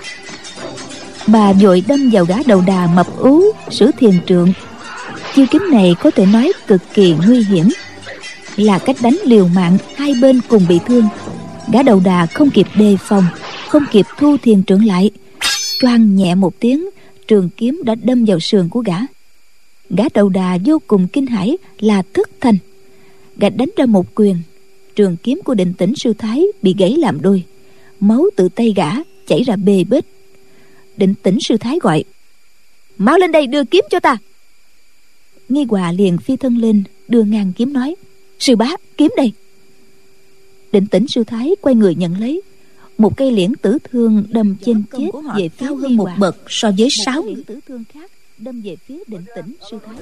Bà vội đâm vào gã đầu đà mập ú Sử Thiền Trượng. Chiêu kiếm này có thể nói cực kỳ nguy hiểm, là cách đánh liều mạng, hai bên cùng bị thương. Gã đầu đà không kịp đề phòng, không kịp thu Thiền Trượng lại, choang nhẹ một tiếng, trường kiếm đã đâm vào sườn của gã. Gã đầu đà vô cùng kinh hãi, là thất thanh. Gã đánh ra một quyền, trường kiếm của Định Tĩnh Sư Thái bị gãy làm đôi, máu từ tay gã chảy ra bê bết. Định Tĩnh Sư Thái gọi: mau lên đây đưa kiếm cho ta. Nghi Hòa liền phi thân lên đưa ngang kiếm nói: sư bá, kiếm đây. Định Tĩnh Sư Thái quay người nhận lấy. Một cây liễn tử thương đâm trên chết về phía hơn một bậc so với sáu liễn tử thương khác đâm về phía Định Tĩnh Sư Thái.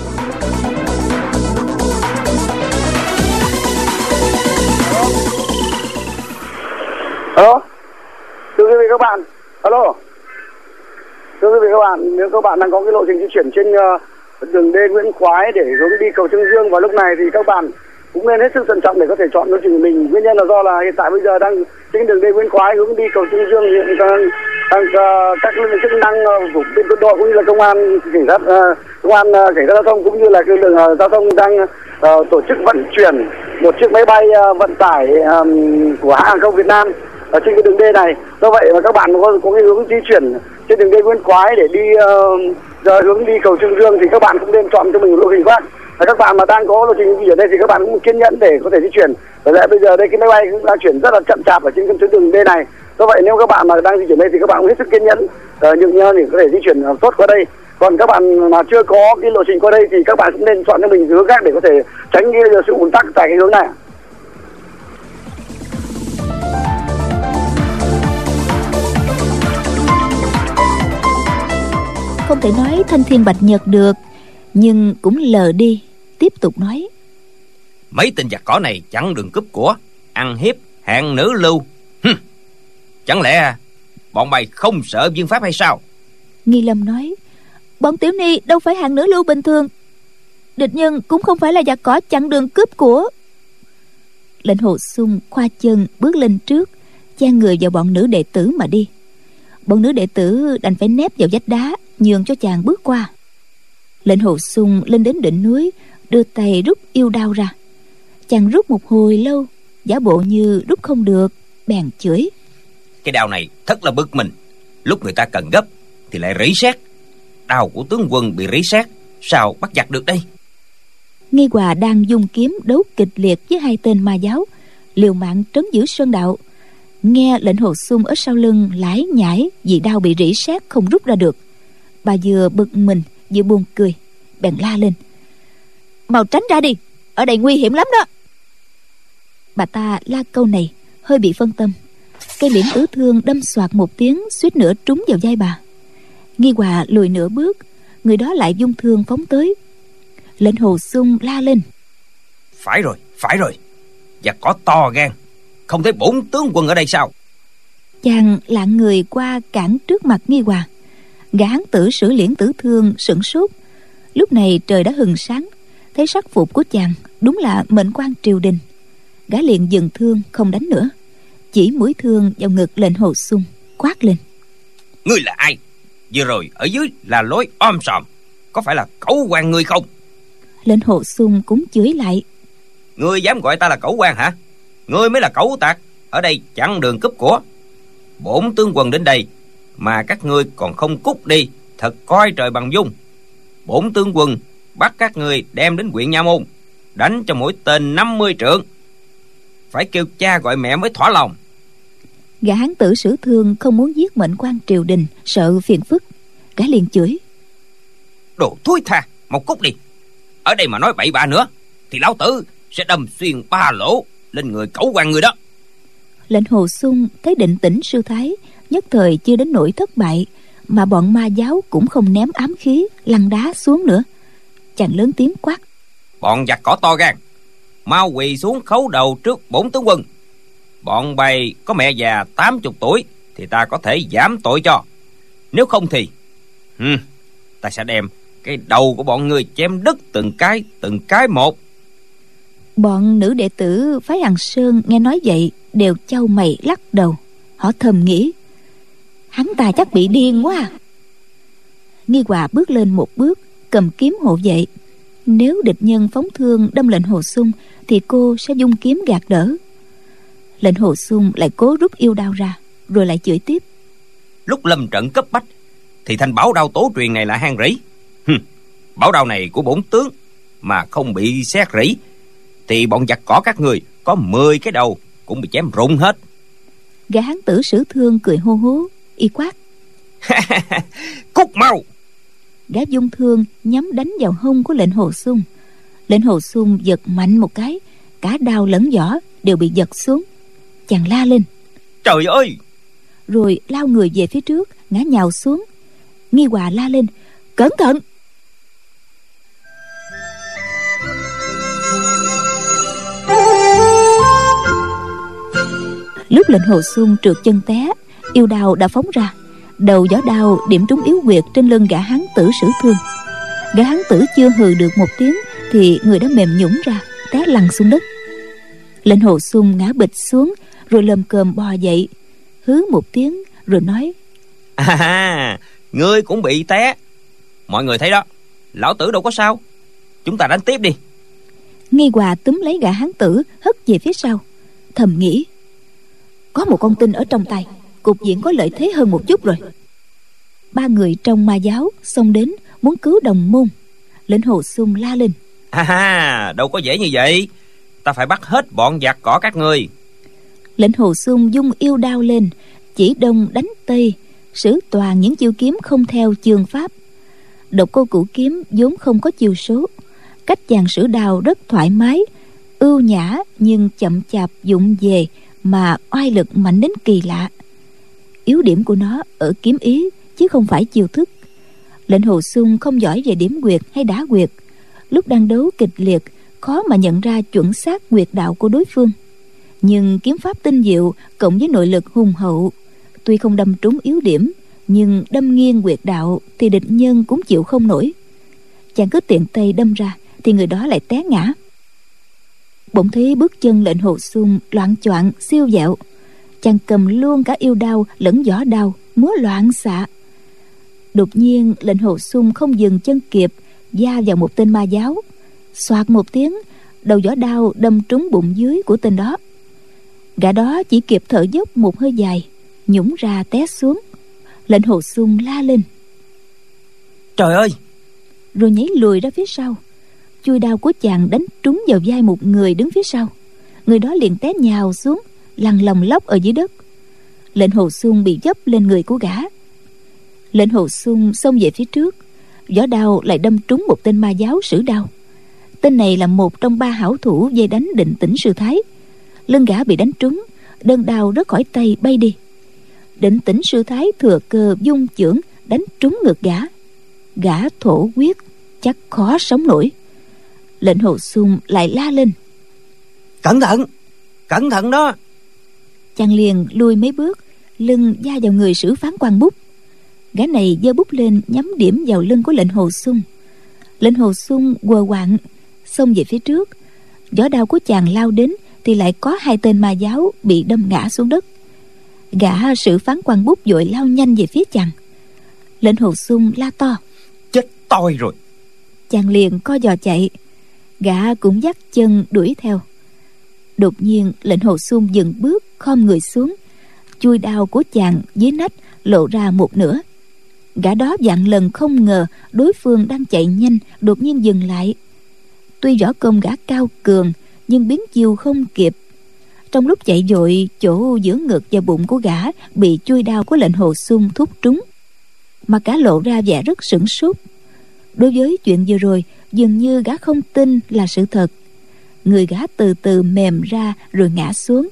Alo, thưa quý vị các bạn, alo, thưa quý vị các bạn, nếu các bạn đang có cái lộ trình di chuyển trên uh, đường D Nguyễn Khoái để hướng đi cầu Trương Dương vào lúc này thì các bạn cũng nên hết sức thận trọng để có thể chọn lộ trình của mình. Nguyên nhân là do là hiện tại bây giờ đang trên đường D Nguyễn Khoái hướng đi cầu Trương Dương, hiện đang, đang uh, các lực lượng chức năng của uh, quân đội cũng như là công an cảnh sát uh, công an uh, cảnh sát giao thông cũng như là lực lượng uh, giao thông đang uh, tổ chức vận chuyển một chiếc máy bay uh, vận tải um, của hãng hàng không Việt Nam ở trên cái đường D này. Do vậy mà các bạn có, có cái hướng di chuyển trên đường D Nguyễn Khoái để đi uh, hướng đi cầu Trương Dương thì các bạn cũng nên chọn cho mình một lộ trình khác. Và các bạn mà đang có lộ trình di chuyển đây thì các bạn cũng kiên nhẫn để có thể di chuyển. Bởi lẽ bây giờ đây cái máy bay cũng đang chuyển rất là chậm chạp ở trên cái tuyến đường D này. Do vậy nếu các bạn mà đang di chuyển đây thì các bạn cũng hết sức kiên nhẫn, uh, nhường nhau để có thể di chuyển tốt qua đây. Còn các bạn mà chưa có cái lộ trình qua đây thì các bạn cũng nên chọn cho mình hướng khác để có thể tránh cái sự ùn tắc tại cái hướng này. Không thể nói thanh thiên bạch nhật được, nhưng cũng lờ đi, tiếp tục nói: Mấy tên giặc cỏ này chặn đường cướp của, ăn hiếp hạng nữ lưu. Hừm. Chẳng lẽ bọn mày không sợ viên pháp hay sao? Nghi Lâm nói: Bọn tiểu ni đâu phải hạng nữ lưu bình thường, địch nhân cũng không phải là giặc cỏ chặn đường cướp của. Lệnh Hồ Xung khoa chân bước lên trước, chan người vào bọn nữ đệ tử mà đi. Bọn nữ đệ tử đành phải nép vào vách đá, nhường cho chàng bước qua. Lệnh Hồ Xung lên đến đỉnh núi, đưa tay rút yêu đao ra. Chàng rút một hồi lâu, giả bộ như rút không được, bèn chửi: Cái đao này thật là bực mình, lúc người ta cần gấp thì lại rỉ sét. Đao của tướng quân bị rỉ sét, sao bắt giặc được đây? Nghi Hòa đang dùng kiếm đấu kịch liệt với hai tên ma giáo, liều mạng trấn giữ sơn đạo. Nghe Lệnh Hồ Xung ở sau lưng lải nhải vì đao bị rỉ sét không rút ra được, bà vừa bực mình vừa buồn cười, bèn la lên: Mau tránh ra đi, ở đây nguy hiểm lắm đó. Bà ta la câu này hơi bị phân tâm, cây liễn tứ thương đâm xoạt một tiếng, suýt nữa trúng vào vai bà. Nghi Hòa lùi nửa bước, người đó lại vung thương phóng tới. Lệnh Hồ Xung la lên: Phải rồi, phải rồi, giặc cỏ to gan, không thấy bổn tướng quân ở đây sao? Chàng lạng người qua cản trước mặt Nghi Hòa. Gã hán tử sử liễn tử thương sửng sốt. Lúc này trời đã hừng sáng, thấy sắc phục của chàng đúng là mệnh quan triều đình. Gã liền dừng thương không đánh nữa, chỉ mũi thương vào ngực Lệnh Hồ Xung, quát lên: Ngươi là ai? Vừa rồi ở dưới là lối om sòm, có phải là cẩu quan ngươi không? Lệnh Hồ Xung cũng chửi lại: Ngươi dám gọi ta là cẩu quan hả? Ngươi mới là cẩu tặc, ở đây chặn đường cướp của. Bổn tướng quân đến đây mà các ngươi còn không cút đi, thật coi trời bằng dung. Bổn tướng quân bắt các ngươi đem đến huyện Nha Môn, đánh cho mỗi tên năm mươi trượng, phải kêu cha gọi mẹ mới thỏa lòng. Gã hán tử sử thương không muốn giết mệnh quan triều đình, sợ phiền phức. Gã liền chửi: Đồ thúi tha, mau cút đi. Ở đây mà nói bậy bạ nữa thì lão tử sẽ đâm xuyên ba lỗ lên người cẩu quan người đó. Lệnh Hồ Xung thấy định tĩnh sư thái, nhất thời chưa đến nỗi thất bại, mà bọn ma giáo cũng không ném ám khí lăn đá xuống nữa. Chàng lớn tiếng quát: Bọn giặc cỏ to gan, mau quỳ xuống khấu đầu trước bổn tướng quân. Bọn bày có mẹ già tám chục tuổi thì ta có thể giảm tội cho, nếu không thì hmm, ta sẽ đem cái đầu của bọn người chém đứt từng cái từng cái một. Bọn nữ đệ tử phái Hằng Sơn nghe nói vậy đều chau mày lắc đầu. Họ thầm nghĩ: Hắn ta chắc bị điên quá à. Nghi Hòa bước lên một bước, cầm kiếm hộ vệ. Nếu địch nhân phóng thương đâm Lệnh Hồ Xung thì cô sẽ dung kiếm gạt đỡ. Lệnh Hồ Xung lại cố rút yêu đao ra, rồi lại chửi tiếp: Lúc lâm trận cấp bách thì thanh bảo đao tố truyền này là hang rỉ. Hừm, bảo đao này của bổn tướng mà không bị sét rỉ thì bọn giặc cỏ các người có mười cái đầu cũng bị chém rụng hết. Gã hán tử sử thương cười hô hố, y quát: Cút mau! Gã dung thương nhắm đánh vào hông của Lệnh Hồ Xung. Lệnh Hồ Xung giật mạnh một cái, cả đao lẫn vỏ đều bị giật xuống. Chàng la lên: Trời ơi! Rồi lao người về phía trước, ngã nhào xuống. Nghi Hòa la lên: Cẩn thận! Lúc Lệnh Hồ Xung trượt chân té, yêu đao đã phóng ra. Đầu gió đao điểm trúng yếu huyệt trên lưng gã hán tử sử thương. Gã hán tử chưa hừ được một tiếng thì người đã mềm nhũn ra, té lăn xuống đất. Lệnh Hồ Xung ngã bịch xuống, rồi lồm cồm bò dậy, hứ một tiếng rồi nói: À, ngươi cũng bị té. Mọi người thấy đó, lão tử đâu có sao. Chúng ta đánh tiếp đi. Nghi Hòa túm lấy gã hán tử hất về phía sau, thầm nghĩ: Có một con tin ở trong tay, cục diện có lợi thế hơn một chút rồi. Ba người trong ma giáo xông đến muốn cứu đồng môn. Lệnh Hồ Xung la lên: À, đâu có dễ như vậy. Ta phải bắt hết bọn giặc cỏ các ngươi. Lệnh Hồ Xung dung yêu đao lên, chỉ đông đánh tây, sử toàn những chiêu kiếm không theo chương pháp. Độc cô cửu kiếm vốn không có chiêu số, cách chàng sử đao rất thoải mái, ưu nhã nhưng chậm chạp vụng về mà oai lực mạnh đến kỳ lạ. Yếu điểm của nó ở kiếm ý chứ không phải chiêu thức. Lệnh Hồ Xung không giỏi về điểm quyệt hay đá quyệt, lúc đang đấu kịch liệt khó mà nhận ra chuẩn xác quyệt đạo của đối phương. Nhưng kiếm pháp tinh diệu cộng với nội lực hùng hậu, tuy không đâm trúng yếu điểm, nhưng đâm nghiêng quyệt đạo thì địch nhân cũng chịu không nổi. Chàng cứ tiện tay đâm ra thì người đó lại té ngã. Bỗng thấy bước chân Lệnh Hồ Xung loạng choạng siêu dẹo, chàng cầm luôn cả yêu đao lẫn vỏ đao múa loạn xạ. Đột nhiên Lệnh Hồ Xung không dừng chân kịp, va vào một tên ma giáo. Xoạt một tiếng, đầu vỏ đao đâm trúng bụng dưới của tên đó. Gã đó chỉ kịp thở dốc một hơi dài, nhũng ra té xuống. Lệnh Hồ Xung la lên: Trời ơi! Rồi nhảy lùi ra phía sau. Chui đao của chàng đánh trúng vào vai một người đứng phía sau. Người đó liền té nhào xuống, lăn lồng lóc ở dưới đất. Lệnh Hồ Xung bị dấp lên người của gã. Lệnh Hồ Xung xông về phía trước, vỏ đao lại đâm trúng một tên ma giáo sử đao. Tên này là một trong ba hảo thủ dây đánh Định Tĩnh Sư Thái. Lưng gã bị đánh trúng, đơn đao rớt khỏi tay bay đi. Định Tĩnh Sư Thái thừa cơ dung chưởng đánh trúng ngực gã. Gã thổ huyết, chắc khó sống nổi. Lệnh Hồ Xung lại la lên: Cẩn thận! Cẩn thận đó! Chàng liền lùi mấy bước, lưng va vào người Sử Phán Quan Bút. Gã này giơ bút lên nhắm điểm vào lưng của Lệnh Hồ Xung. Lệnh Hồ Xung quờ quạng xông về phía trước. Vỏ đao của chàng lao đến thì lại có hai tên ma giáo bị đâm ngã xuống đất. Gã Sử Phán Quan Bút vội lao nhanh về phía chàng. Lệnh Hồ Xung la to: Chết tôi rồi! Chàng liền co giò chạy. Gã cũng dắt chân đuổi theo. Đột nhiên Lệnh Hồ Xung dừng bước, khom người xuống. Chui đao của chàng dưới nách lộ ra một nửa. Gã đó vạn lần không ngờ đối phương đang chạy nhanh đột nhiên dừng lại. Tuy võ công gã cao cường nhưng biến chiêu không kịp. Trong lúc chạy vội, chỗ giữa ngực và bụng của gã bị chui đao của Lệnh Hồ Xung thúc trúng. Mà cả lộ ra vẻ rất sửng sốt. Đối với chuyện vừa rồi, dường như gã không tin là sự thật. Người gã từ từ mềm ra rồi ngã xuống.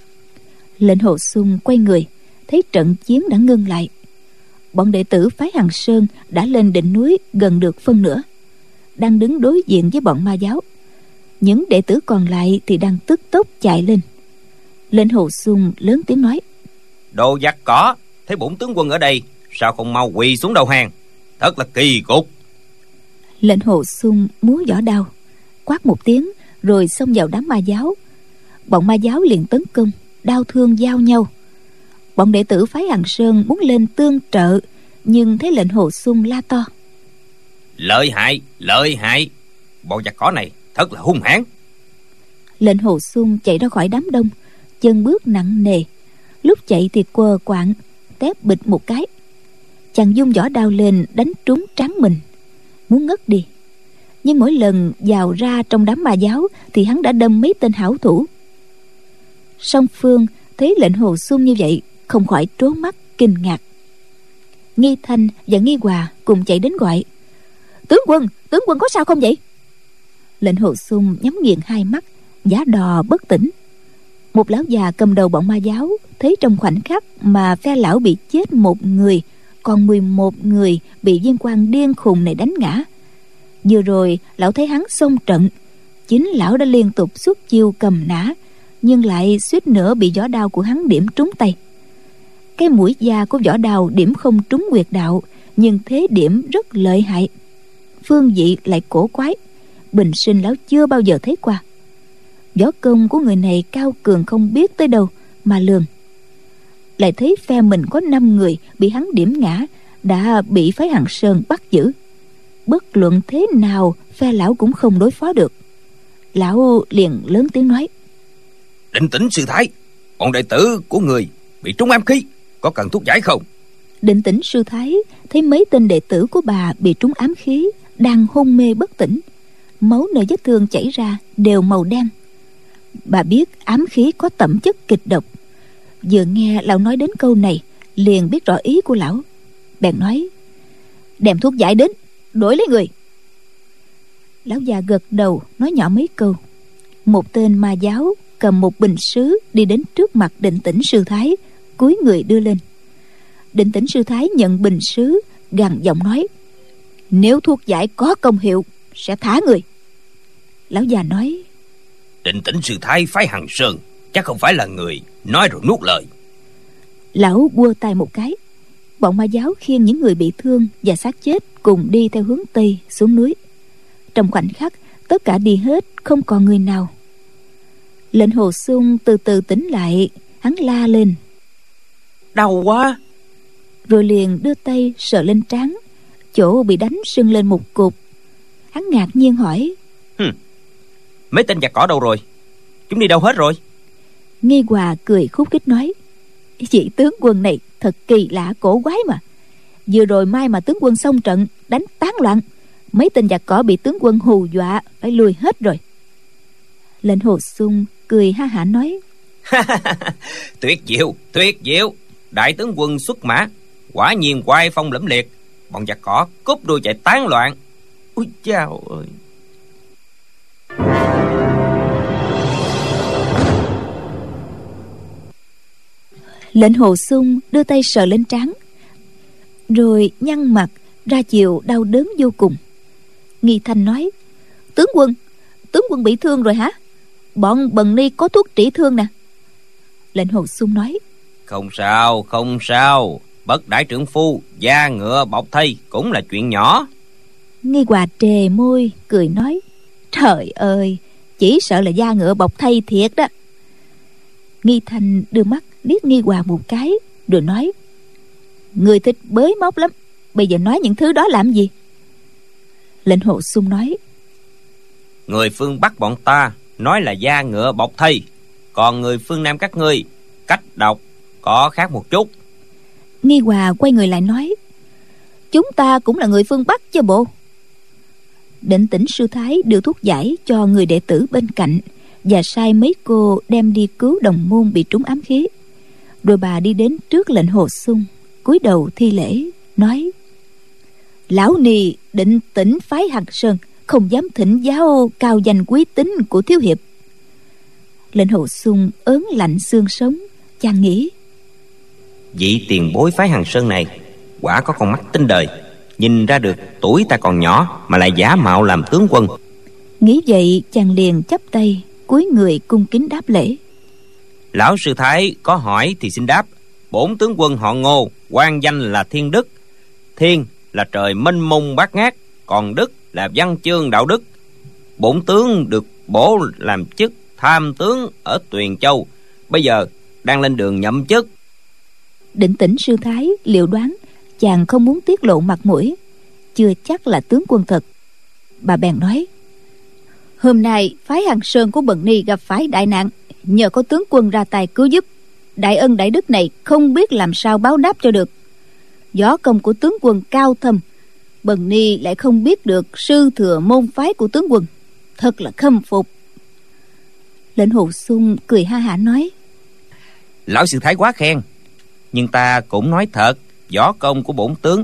Lệnh Hồ Xung quay người, thấy trận chiến đã ngưng lại. Bọn đệ tử phái Hằng Sơn đã lên đỉnh núi gần được phân nửa, đang đứng đối diện với bọn ma giáo. Những đệ tử còn lại thì đang tức tốc chạy lên. Lệnh Hồ Xung lớn tiếng nói: Đồ giặc cỏ, thấy bổn tướng quân ở đây, sao không mau quỳ xuống đầu hàng? Thật là kỳ cục. Lệnh Hồ Xung múa vỏ đao, quát một tiếng rồi xông vào đám ma giáo. Bọn ma giáo liền tấn công, đao thương giao nhau. Bọn đệ tử phái Hằng Sơn muốn lên tương trợ, nhưng thấy Lệnh Hồ Xung la to: Lợi hại, lợi hại! Bọn giặc cỏ này thật là hung hãn. Lệnh Hồ Xung chạy ra khỏi đám đông, chân bước nặng nề. Lúc chạy thì quờ quạng, tép bịch một cái. Chàng dung vỏ đao lên đánh trúng trán mình, muốn ngất đi. Nhưng mỗi lần vào ra trong đám ma giáo thì hắn đã đâm mấy tên hảo thủ. Song phương thấy Lệnh Hồ Xung như vậy không khỏi trố mắt kinh ngạc. Nghi Thanh và Nghi Hòa cùng chạy đến gọi: Tướng quân, tướng quân có sao không vậy? Lệnh Hồ Xung nhắm nghiền hai mắt, giả đò bất tỉnh. Một lão già cầm đầu bọn ma giáo thấy trong khoảnh khắc mà phe lão bị chết một người, còn mười một người bị viên quan điên khùng này đánh ngã. Vừa rồi lão thấy hắn xông trận, chính lão đã liên tục xuất chiêu cầm nã, nhưng lại suýt nữa bị vỏ đao của hắn điểm trúng tay. Cái mũi da của vỏ đao điểm không trúng huyệt đạo, nhưng thế điểm rất lợi hại, phương vị lại cổ quái, bình sinh lão chưa bao giờ thấy qua. Võ công của người này cao cường không biết tới đâu mà lường. Lại thấy phe mình có năm người bị hắn điểm ngã, đã bị phái Hằng Sơn bắt giữ. Bất luận thế nào phe lão cũng không đối phó được. Lão liền lớn tiếng nói: Định Tĩnh Sư Thái, bọn đệ tử của người bị trúng ám khí, có cần thuốc giải không? Định Tĩnh Sư Thái thấy mấy tên đệ tử của bà bị trúng ám khí, đang hôn mê bất tỉnh, máu nơi vết thương chảy ra đều màu đen. Bà biết ám khí có tẩm chất kịch độc, vừa nghe lão nói đến câu này liền biết rõ ý của lão, bèn nói: đem thuốc giải đến, đổi lấy người. Lão già gật đầu nói nhỏ mấy câu. Một tên ma giáo cầm một bình sứ đi đến trước mặt Định Tĩnh sư thái, cúi người đưa lên. Định Tĩnh sư thái nhận bình sứ, gằn giọng nói: nếu thuốc giải có công hiệu sẽ thả người. Lão già nói: Định Tĩnh sư thái phái Hằng Sơn chắc không phải là người nói rồi nuốt lời. Lão quơ tay một cái, bọn ma giáo khiêng những người bị thương và xác chết cùng đi theo hướng tây xuống núi. Trong khoảnh khắc tất cả đi hết, không còn người nào. Lệnh Hồ Xung từ từ tỉnh lại, hắn la lên: đau quá. Rồi liền đưa tay sờ lên trán, chỗ bị đánh sưng lên một cục. Hắn ngạc nhiên hỏi: Hừm, mấy tên giặc cỏ đâu rồi? Chúng đi đâu hết rồi? Nghi Hòa cười khúc khích nói: vị tướng quân này thật kỳ lạ cổ quái mà. Vừa rồi mai mà tướng quân xông trận đánh tán loạn, mấy tên giặc cỏ bị tướng quân hù dọa phải lùi hết rồi. Lệnh Hồ Xung cười ha hả nói: tuyệt diệu, tuyệt diệu. Đại tướng quân xuất mã, quả nhiên oai phong lẫm liệt. Bọn giặc cỏ cúp đuôi chạy tán loạn. Ôi chao ơi. Lệnh Hồ Xung đưa tay sờ lên trán, rồi nhăn mặt ra chiều đau đớn vô cùng. Nghi Thanh nói: tướng quân, tướng quân bị thương rồi hả? Bọn Bần Ni có thuốc trị thương nè. Lệnh Hồ Xung nói: không sao, không sao. Bất đại trưởng phu da ngựa bọc thây cũng là chuyện nhỏ. Nghi Hòa trề môi cười nói: trời ơi, chỉ sợ là da ngựa bọc thây thiệt đó. Nghi Thanh đưa mắt liếc Nghi Hòa một cái, rồi nói: người thích bới móc lắm, bây giờ nói những thứ đó làm gì? Lệnh Hồ Xung nói: người phương Bắc bọn ta nói là da ngựa bọc thây, còn người phương Nam các ngươi cách đọc có khác một chút. Nghi Hòa quay người lại nói: chúng ta cũng là người phương Bắc chứ bộ. Định Tĩnh sư thái đưa thuốc giải cho người đệ tử bên cạnh và sai mấy cô đem đi cứu đồng môn bị trúng ám khí. Rồi bà đi đến trước Lệnh Hồ Xung, cúi đầu thi lễ nói: lão nì Định Tĩnh phái Hằng Sơn, không dám thỉnh giáo cao danh quý tính của thiếu hiệp. Lệnh Hồ Xung ớn lạnh xương sống, chàng nghĩ: vị tiền bối phái Hằng Sơn này quả có con mắt tinh đời, nhìn ra được tuổi ta còn nhỏ mà lại giả mạo làm tướng quân. Nghĩ vậy chàng liền chắp tay cúi người cung kính đáp lễ. Lão sư thái có hỏi thì xin đáp. Bổn tướng quân họ Ngô, quan danh là Thiên Đức. Thiên là trời mênh mông bát ngát, còn Đức là văn chương đạo đức. Bổn tướng được bổ làm chức tham tướng ở Tuyền Châu, bây giờ đang lên đường nhậm chức. Định Tĩnh sư thái liệu đoán chàng không muốn tiết lộ mặt mũi, chưa chắc là tướng quân thật. Bà bèn nói: hôm nay phái Hằng Sơn của Bần Ni gặp phải đại nạn, nhờ có tướng quân ra tay cứu giúp, đại ân đại đức này không biết làm sao báo đáp cho được. Võ công của tướng quân cao thâm, Bần Ni lại không biết được sư thừa môn phái của tướng quân, thật là khâm phục. Lệnh Hồ Xung cười ha hả nói: lão sư thái quá khen, nhưng ta cũng nói thật, võ công của bổn tướng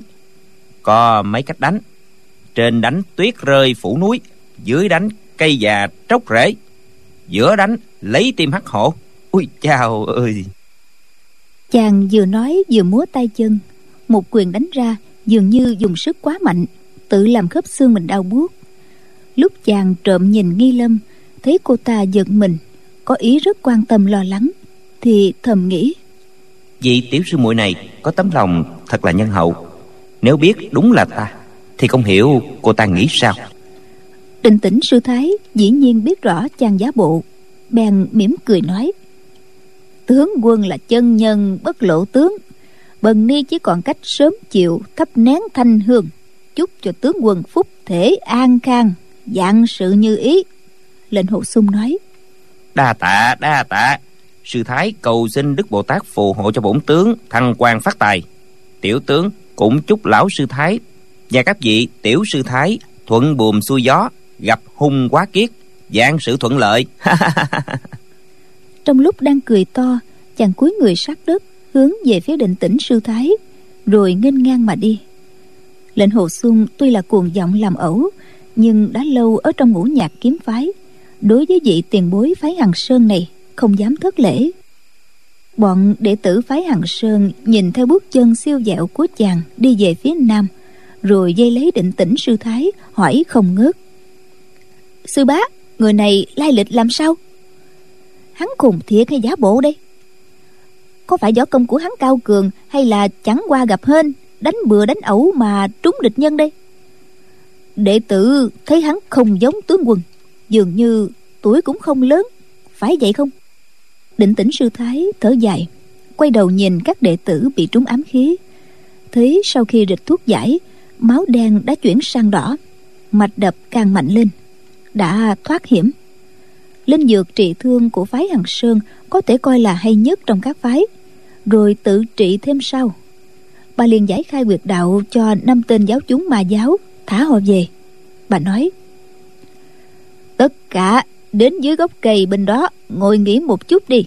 có mấy cách đánh. Trên đánh tuyết rơi phủ núi, dưới đánh cây già tróc rễ, giữa đánh lấy tim hắc hổ. Ui chao ơi. Chàng vừa nói vừa múa tay chân, một quyền đánh ra dường như dùng sức quá mạnh, tự làm khớp xương mình đau buốt. Lúc chàng trộm nhìn Nghi Lâm, thấy cô ta giận mình, có ý rất quan tâm lo lắng, thì thầm nghĩ: vị tiểu sư muội này có tấm lòng thật là nhân hậu. Nếu biết đúng là ta thì không hiểu cô ta nghĩ sao. Định Tĩnh sư thái dĩ nhiên biết rõ chàng giả bộ, bèn mỉm cười nói: tướng quân là chân nhân bất lộ tướng, Bần Ni chỉ còn cách sớm chịu thắp nén thanh hương, chúc cho tướng quân phúc thể an khang, vạn sự như ý. Lệnh Hồ Xung nói: đa tạ đa tạ. Sư thái cầu xin Đức Bồ Tát phù hộ cho bổn tướng thăng quan phát tài. Tiểu tướng cũng chúc lão sư thái và các vị tiểu sư thái thuận buồm xuôi gió, gặp hung quá kiết, vạn sự thuận lợi. Trong lúc đang cười to Chàng cúi người sát đất, hướng về phía Định Tĩnh sư thái, rồi nghênh ngang mà đi. Lệnh Hồ Xuân tuy là cuồng vọng làm ẩu, nhưng đã lâu ở trong ngũ nhạc kiếm phái, đối với vị tiền bối phái Hằng Sơn này không dám thất lễ. Bọn đệ tử phái Hằng Sơn nhìn theo bước chân siêu dẹo của chàng đi về phía nam, rồi dây lấy Định Tĩnh sư thái hỏi không ngớt: sư bá, người này lai lịch làm sao? Hắn khùng thiệt hay giả bộ đây? Có phải võ công của hắn cao cường, hay là chẳng qua gặp hên, đánh bừa đánh ẩu mà trúng địch nhân đây? Đệ tử thấy hắn không giống tướng quân, dường như tuổi cũng không lớn, phải vậy không? Định Tĩnh sư thái thở dài, quay đầu nhìn các đệ tử bị trúng ám khí, thấy sau khi rịch thuốc giải, máu đen đã chuyển sang đỏ, mạch đập càng mạnh lên, đã thoát hiểm. Linh dược trị thương của phái Hằng Sơn có thể coi là hay nhất trong các phái, rồi tự trị thêm sau. Bà liền giải khai huyệt đạo cho năm tên giáo chúng ma giáo, thả họ về. Bà nói: tất cả đến dưới gốc cây bên đó ngồi nghỉ một chút đi.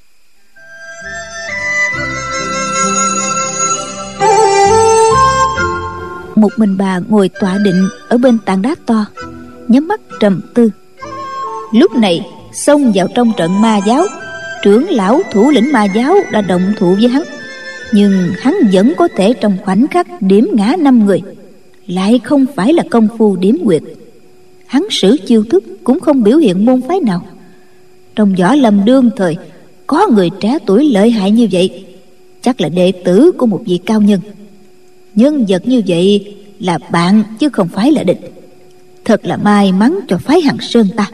Một mình bà ngồi tọa định ở bên tảng đá to, nhắm mắt trầm tư. Lúc này xông vào trong trận ma giáo, trưởng lão thủ lĩnh ma giáo đã động thủ với hắn, nhưng hắn vẫn có thể trong khoảnh khắc điểm ngã năm người, lại không phải là công phu điểm huyệt. Hắn sử chiêu thức cũng không biểu hiện môn phái nào. Trong võ lâm đương thời có người trẻ tuổi lợi hại như vậy, chắc là đệ tử của một vị cao nhân. Nhân vật như vậy là bạn chứ không phải là địch. Thật là may mắn cho phái Hằng Sơn ta.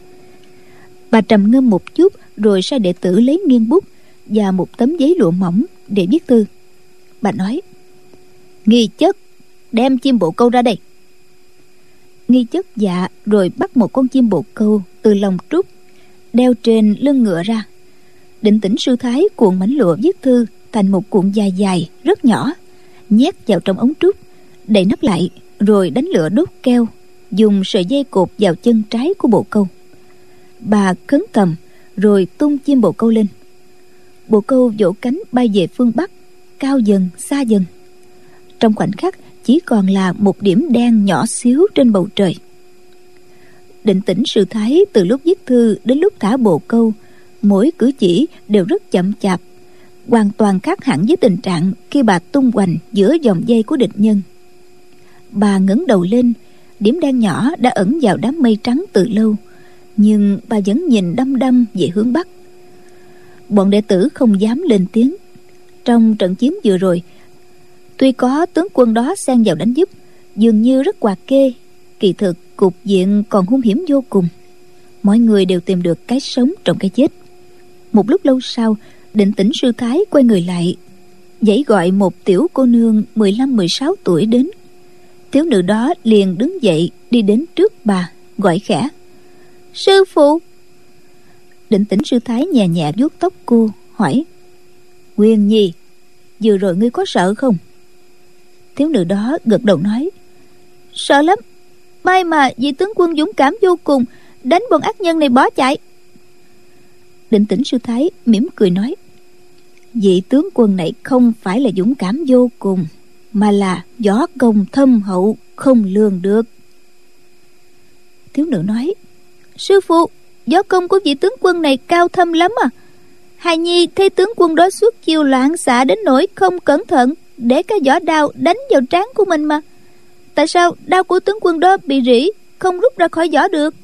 Bà trầm ngâm một chút, rồi sai đệ tử lấy nghiêng bút và một tấm giấy lụa mỏng để viết thư. Bà nói: nghi chất, đem chim bồ câu ra đây. Nghi chất dạ, rồi bắt một con chim bồ câu từ lòng trúc, đeo trên lưng ngựa ra. Định Tĩnh sư thái cuộn mảnh lụa viết thư thành một cuộn dài dài rất nhỏ, nhét vào trong ống trúc, đậy nắp lại, rồi đánh lửa đốt keo, dùng sợi dây cột vào chân trái của bồ câu. Bà khấn thầm, rồi tung chim bồ câu lên. Bồ câu vỗ cánh bay về phương bắc, cao dần xa dần. Trong khoảnh khắc chỉ còn là một điểm đen nhỏ xíu trên bầu trời. Định Tĩnh sư thái từ lúc viết thư đến lúc thả bồ câu, mỗi cử chỉ đều rất chậm chạp, hoàn toàn khác hẳn với tình trạng khi bà tung hoành giữa dòng dây của địch nhân. Bà ngẩng đầu lên, điểm đen nhỏ đã ẩn vào đám mây trắng từ lâu, nhưng bà vẫn nhìn đăm đăm về hướng bắc. Bọn đệ tử không dám lên tiếng. Trong trận chiến vừa rồi, tuy có tướng quân đó xen vào đánh giúp, dường như rất hoạt kê, kỳ thực cục diện còn hung hiểm vô cùng. Mọi người đều tìm được cái sống trong cái chết. Một lúc lâu sau, Định Tĩnh sư thái quay người lại, dãy gọi một tiểu cô nương mười lăm mười sáu tuổi đến. Thiếu nữ đó liền đứng dậy đi đến trước bà, gọi khẽ: sư phụ. Định Tĩnh sư thái nhẹ nhẹ vuốt tóc cô, hỏi: Nguyên Nhi, vừa rồi ngươi có sợ không? Thiếu nữ đó gật đầu nói: sợ lắm, may mà vị tướng quân dũng cảm vô cùng, đánh bọn ác nhân này bỏ chạy. Định Tĩnh sư thái mỉm cười nói: vị tướng quân này không phải là dũng cảm vô cùng, mà là võ công thâm hậu không lường được. Thiếu nữ nói: sư phụ, võ công của vị tướng quân này cao thâm lắm à. Hài nhi thấy tướng quân đó suốt chiêu loạn xạ đến nỗi không cẩn thận để cái vỏ đao đánh vào trán của mình mà. Tại sao đao của tướng quân đó bị rỉ, không rút ra khỏi vỏ được?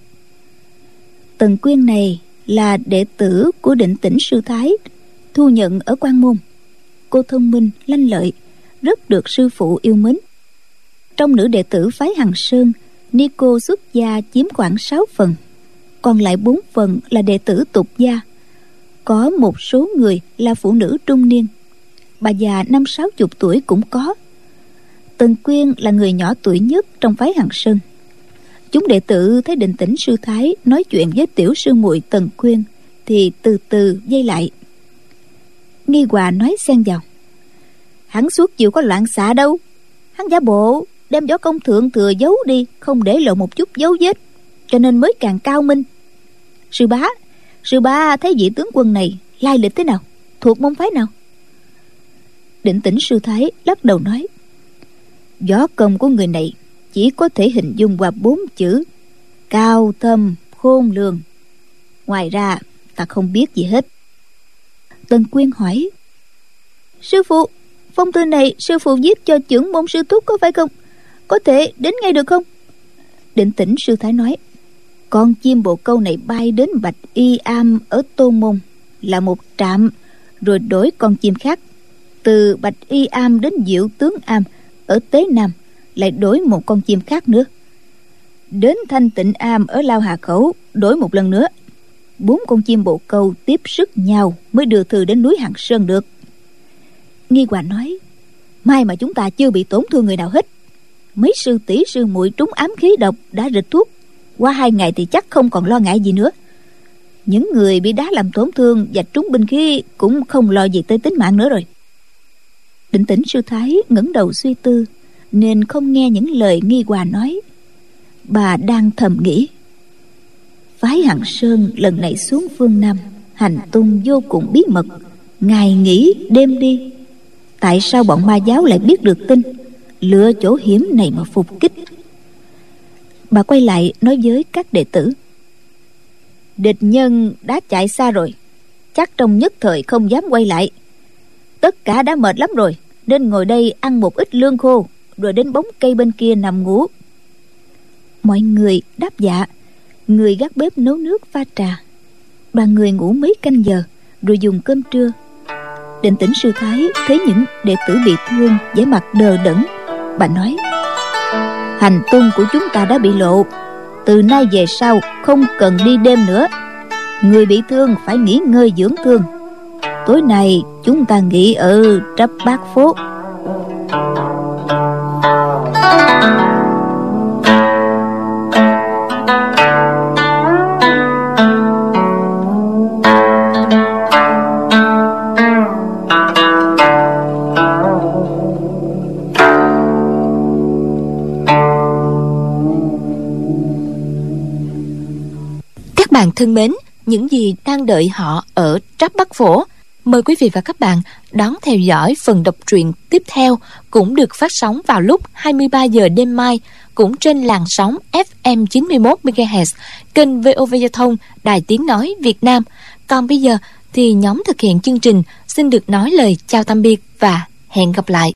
Tần Quyên này là đệ tử của Định Tĩnh sư thái, thu nhận ở Quan Môn. Cô thông minh lanh lợi, rất được sư phụ yêu mến. Trong nữ đệ tử phái Hằng Sơn, ni cô xuất gia chiếm khoảng sáu phần, còn lại bốn phần là đệ tử tục gia. Có một số người là phụ nữ trung niên, bà già năm sáu chục tuổi cũng có. Tần Quyên là người nhỏ tuổi nhất trong phái Hằng Sơn. Chúng đệ tử thấy Định Tĩnh sư thái nói chuyện với tiểu sư muội Tần Quyên thì từ từ dây lại. Nghi Hòa nói xen vào: hắn suốt chịu có loạn xạ đâu, hắn giả bộ đem võ công thượng thừa giấu đi, không để lộ một chút dấu vết, cho nên mới càng cao minh. Sư bá, sư bá thấy vị tướng quân này lai lịch thế nào? thuộc môn phái nào? Định Tĩnh sư thái lắc đầu nói: võ công của người này chỉ có thể hình dung qua bốn chữ: cao thâm khôn lường. Ngoài ra ta không biết gì hết. Tần Quyên hỏi: sư phụ, phong thư này sư phụ viết cho trưởng môn sư thúc có phải không? Có thể đến ngay được không? Định Tĩnh sư thái nói: con chim bồ câu này bay đến Bạch Y Am ở Tô Môn là một trạm, rồi đổi con chim khác. Từ Bạch Y Am đến Diệu Tướng Am ở Tế Nam lại đổi một con chim khác nữa. Đến Thanh Tịnh Am ở Lao Hà Khẩu đổi một lần nữa. Bốn con chim bồ câu tiếp sức nhau mới đưa thư đến núi Hằng Sơn được. Nghi Hòa nói: may mà chúng ta chưa bị tổn thương người nào hết. Mấy sư tỷ sư muội trúng ám khí độc đã rịch thuốc, qua hai ngày thì chắc không còn lo ngại gì nữa. Những người bị đá làm tổn thương và trúng binh khí cũng không lo gì tới tính mạng nữa rồi. Định Tĩnh sư thái ngẩng đầu suy tư, nên không nghe những lời Nghi Hòa nói. Bà đang thầm nghĩ: phái Hằng Sơn lần này xuống phương Nam hành tung vô cùng bí mật, ngày nghỉ đêm đi. Tại sao bọn ma giáo lại biết được tin, lựa chỗ hiểm này mà phục kích? Bà quay lại nói với các đệ tử: địch nhân đã chạy xa rồi, chắc trong nhất thời không dám quay lại. Tất cả đã mệt lắm rồi, nên ngồi đây ăn một ít lương khô, rồi đến bóng cây bên kia nằm ngủ. Mọi người đáp dạ. Người gác bếp nấu nước pha trà. Đoàn người ngủ mấy canh giờ, rồi dùng cơm trưa. Định Tĩnh sư thái thấy những đệ tử bị thương vẻ mặt đờ đẫn. Bà nói: hành tung của chúng ta đã bị lộ, từ nay về sau không cần đi đêm nữa. Người bị thương phải nghỉ ngơi dưỡng thương. Tối nay chúng ta nghỉ ở Tráp Bát Phố. Các bạn thân mến, những gì đang đợi họ ở Tráp Bắc Phổ. Mời quý vị và các bạn đón theo dõi phần đọc truyện tiếp theo, cũng được phát sóng vào lúc hai mươi ba giờ đêm mai, cũng trên làn sóng ép em chín mươi mốt mê ga héc, kênh vê o vê Giao thông, Đài Tiếng Nói Việt Nam. Còn bây giờ thì nhóm thực hiện chương trình xin được nói lời chào tạm biệt và hẹn gặp lại.